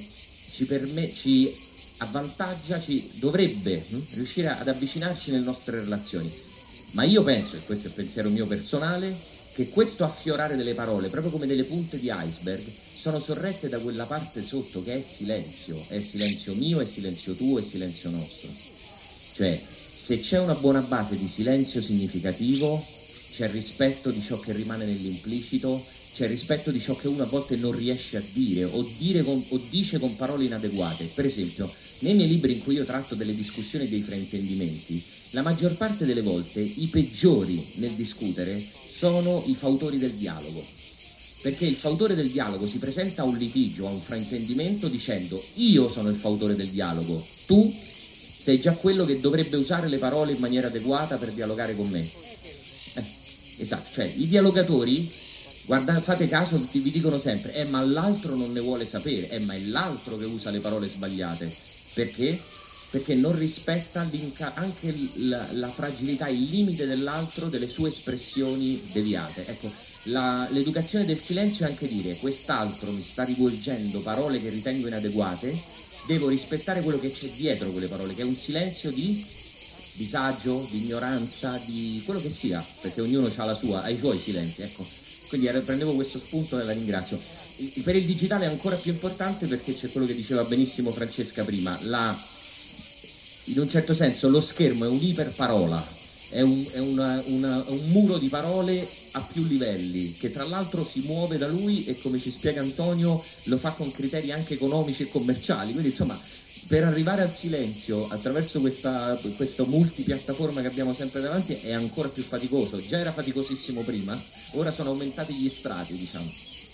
ci avvantaggia, ci dovrebbe riuscire ad avvicinarci nelle nostre relazioni. Ma io penso, e questo è il pensiero mio personale, che questo affiorare delle parole, proprio come delle punte di iceberg, sono sorrette da quella parte sotto che è silenzio mio, è silenzio tuo, è silenzio nostro. Cioè, se c'è una buona base di silenzio significativo, c'è rispetto di ciò che rimane nell'implicito, c'è rispetto di ciò che uno a volte non riesce a dire o dice con parole inadeguate. Per esempio, nei miei libri in cui io tratto delle discussioni e dei fraintendimenti, la maggior parte delle volte i peggiori nel discutere sono i fautori del dialogo, perché il fautore del dialogo si presenta a un litigio, a un fraintendimento dicendo: io sono il fautore del dialogo, tu sei già quello che dovrebbe usare le parole in maniera adeguata per dialogare con me. Esatto, cioè i dialogatori Guarda, fate caso, vi dicono sempre, ma l'altro non ne vuole sapere, ma è l'altro che usa le parole sbagliate. Perché? Perché non rispetta anche la fragilità, il limite dell'altro, delle sue espressioni deviate. Ecco, l'educazione del silenzio è anche dire, quest'altro mi sta rivolgendo parole che ritengo inadeguate, devo rispettare quello che c'è dietro quelle parole, che è un silenzio di disagio, di ignoranza, di quello che sia, perché ognuno ha i suoi silenzi, ecco. Quindi prendevo questo spunto e la ringrazio. Per il digitale è ancora più importante perché c'è quello che diceva benissimo Francesca prima, in un certo senso lo schermo è un'iperparola, è un muro di parole a più livelli, che tra l'altro si muove da lui e, come ci spiega Antonio, lo fa con criteri anche economici e commerciali. Quindi insomma, per arrivare al silenzio attraverso questa multipiattaforma che abbiamo sempre davanti è ancora più faticoso. Già era faticosissimo prima, ora sono aumentati gli strati, diciamo.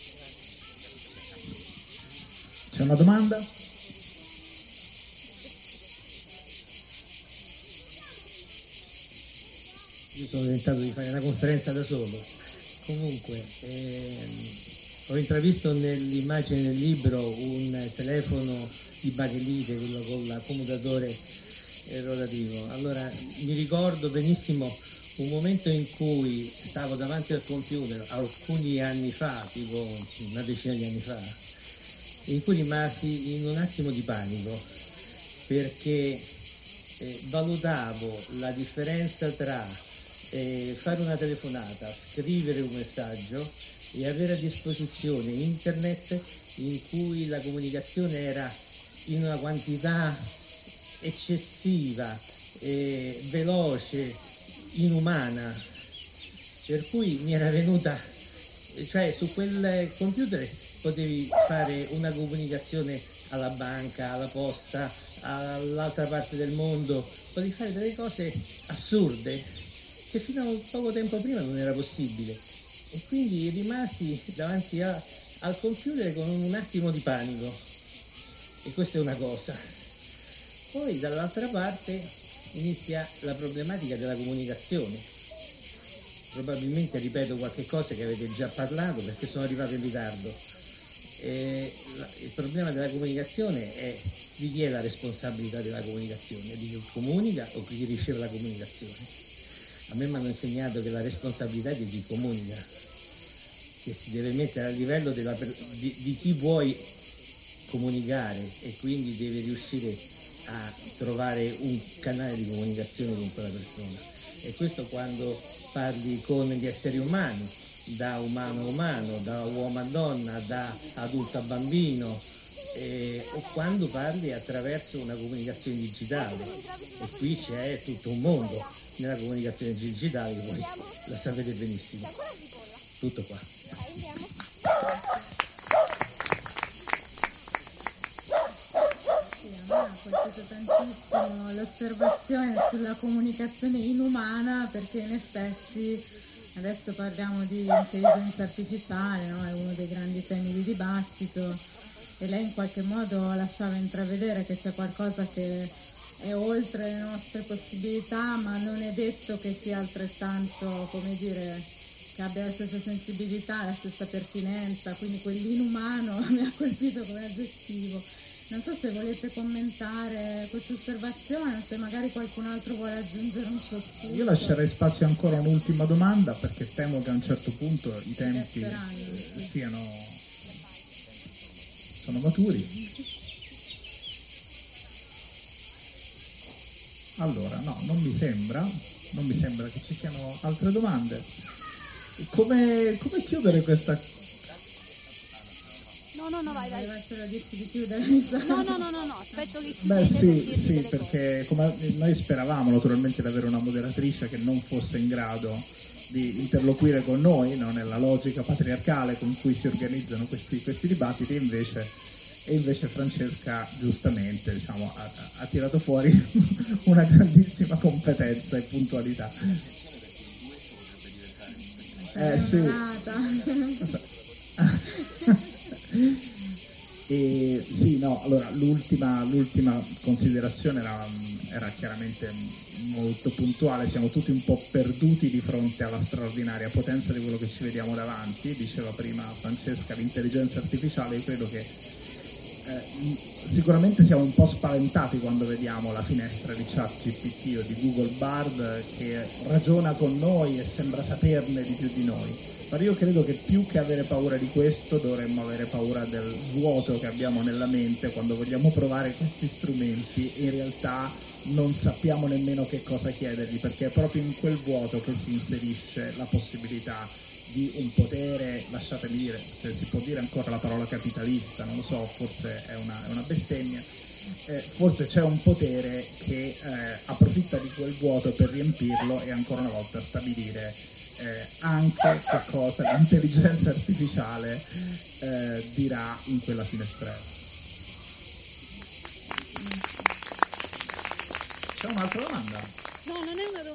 C'è una domanda? Io sono tentato di fare una conferenza da solo. Comunque, ho intravisto nell'immagine del libro un telefono di bakelite, quello con l'accomodatore rotativo. Allora, mi ricordo benissimo un momento in cui stavo davanti al computer, alcuni anni fa, tipo una decina di anni fa, in cui rimasi in un attimo di panico, perché valutavo la differenza tra fare una telefonata, scrivere un messaggio e avere a disposizione internet in cui la comunicazione era in una quantità eccessiva, veloce, inumana, per cui mi era venuta, cioè su quel computer potevi fare una comunicazione alla banca, alla posta, all'altra parte del mondo, potevi fare delle cose assurde che fino a poco tempo prima non era possibile, e quindi rimasi davanti al computer con un attimo di panico, e questa è una cosa. Poi dall'altra parte inizia la problematica della comunicazione. Probabilmente ripeto qualche cosa che avete già parlato perché sono arrivato in ritardo. Il problema della comunicazione è di chi è la responsabilità della comunicazione, di chi comunica o di chi riceve la comunicazione. A me mi hanno insegnato che la responsabilità è di chi comunica, che si deve mettere a livello di chi vuoi comunicare, e quindi deve riuscire a trovare un canale di comunicazione con quella persona. E questo quando parli con gli esseri umani, da umano a umano, da uomo a donna, da adulto a bambino, o quando parli attraverso una comunicazione digitale. E qui c'è tutto un mondo nella comunicazione digitale, voi la sapete benissimo. Tutto qua. Sì, a me ha colpito tantissimo l'osservazione sulla comunicazione inumana, perché in effetti adesso parliamo di intelligenza artificiale, no? È uno dei grandi temi di dibattito, e lei in qualche modo lasciava intravedere che c'è qualcosa che è oltre le nostre possibilità, ma non è detto che sia altrettanto, come dire, che abbia la stessa sensibilità, la stessa pertinenza, quindi quell'inumano mi ha colpito come aggettivo. Non so se volete commentare questa osservazione, se magari qualcun altro vuole aggiungere un suo spunto. Io lascerei spazio ancora a un'ultima domanda, perché temo che a un certo punto i tempi sono maturi. Allora, no, non mi sembra che ci siano altre domande. Come chiudere questa? No, vai. Dovessero dirci di chiudere. No, aspetto che Beh, chiudete sì, perché come noi speravamo naturalmente di avere una moderatrice che non fosse in grado di interloquire con noi, no? Nella logica patriarcale con cui si organizzano questi dibattiti, e invece Francesca giustamente, diciamo, ha tirato fuori una grandissima competenza e puntualità. Sì, no, allora l'ultima considerazione era era chiaramente molto puntuale, siamo tutti un po' perduti di fronte alla straordinaria potenza di quello che ci vediamo davanti. Diceva prima Francesca l'intelligenza artificiale, io credo che sicuramente siamo un po' spaventati quando vediamo la finestra di ChatGPT o di Google Bard che ragiona con noi e sembra saperne di più di noi. Ma io credo che più che avere paura di questo dovremmo avere paura del vuoto che abbiamo nella mente quando vogliamo provare questi strumenti e in realtà non sappiamo nemmeno che cosa chiedergli, perché è proprio in quel vuoto che si inserisce la possibilità di un potere, lasciatemi dire, se si può dire ancora la parola capitalista, non lo so, forse è una bestemmia, forse c'è un potere che approfitta di quel vuoto per riempirlo e ancora una volta stabilire anche che cosa l'intelligenza artificiale dirà in quella finestrella. C'è un'altra domanda? No, non è una domanda.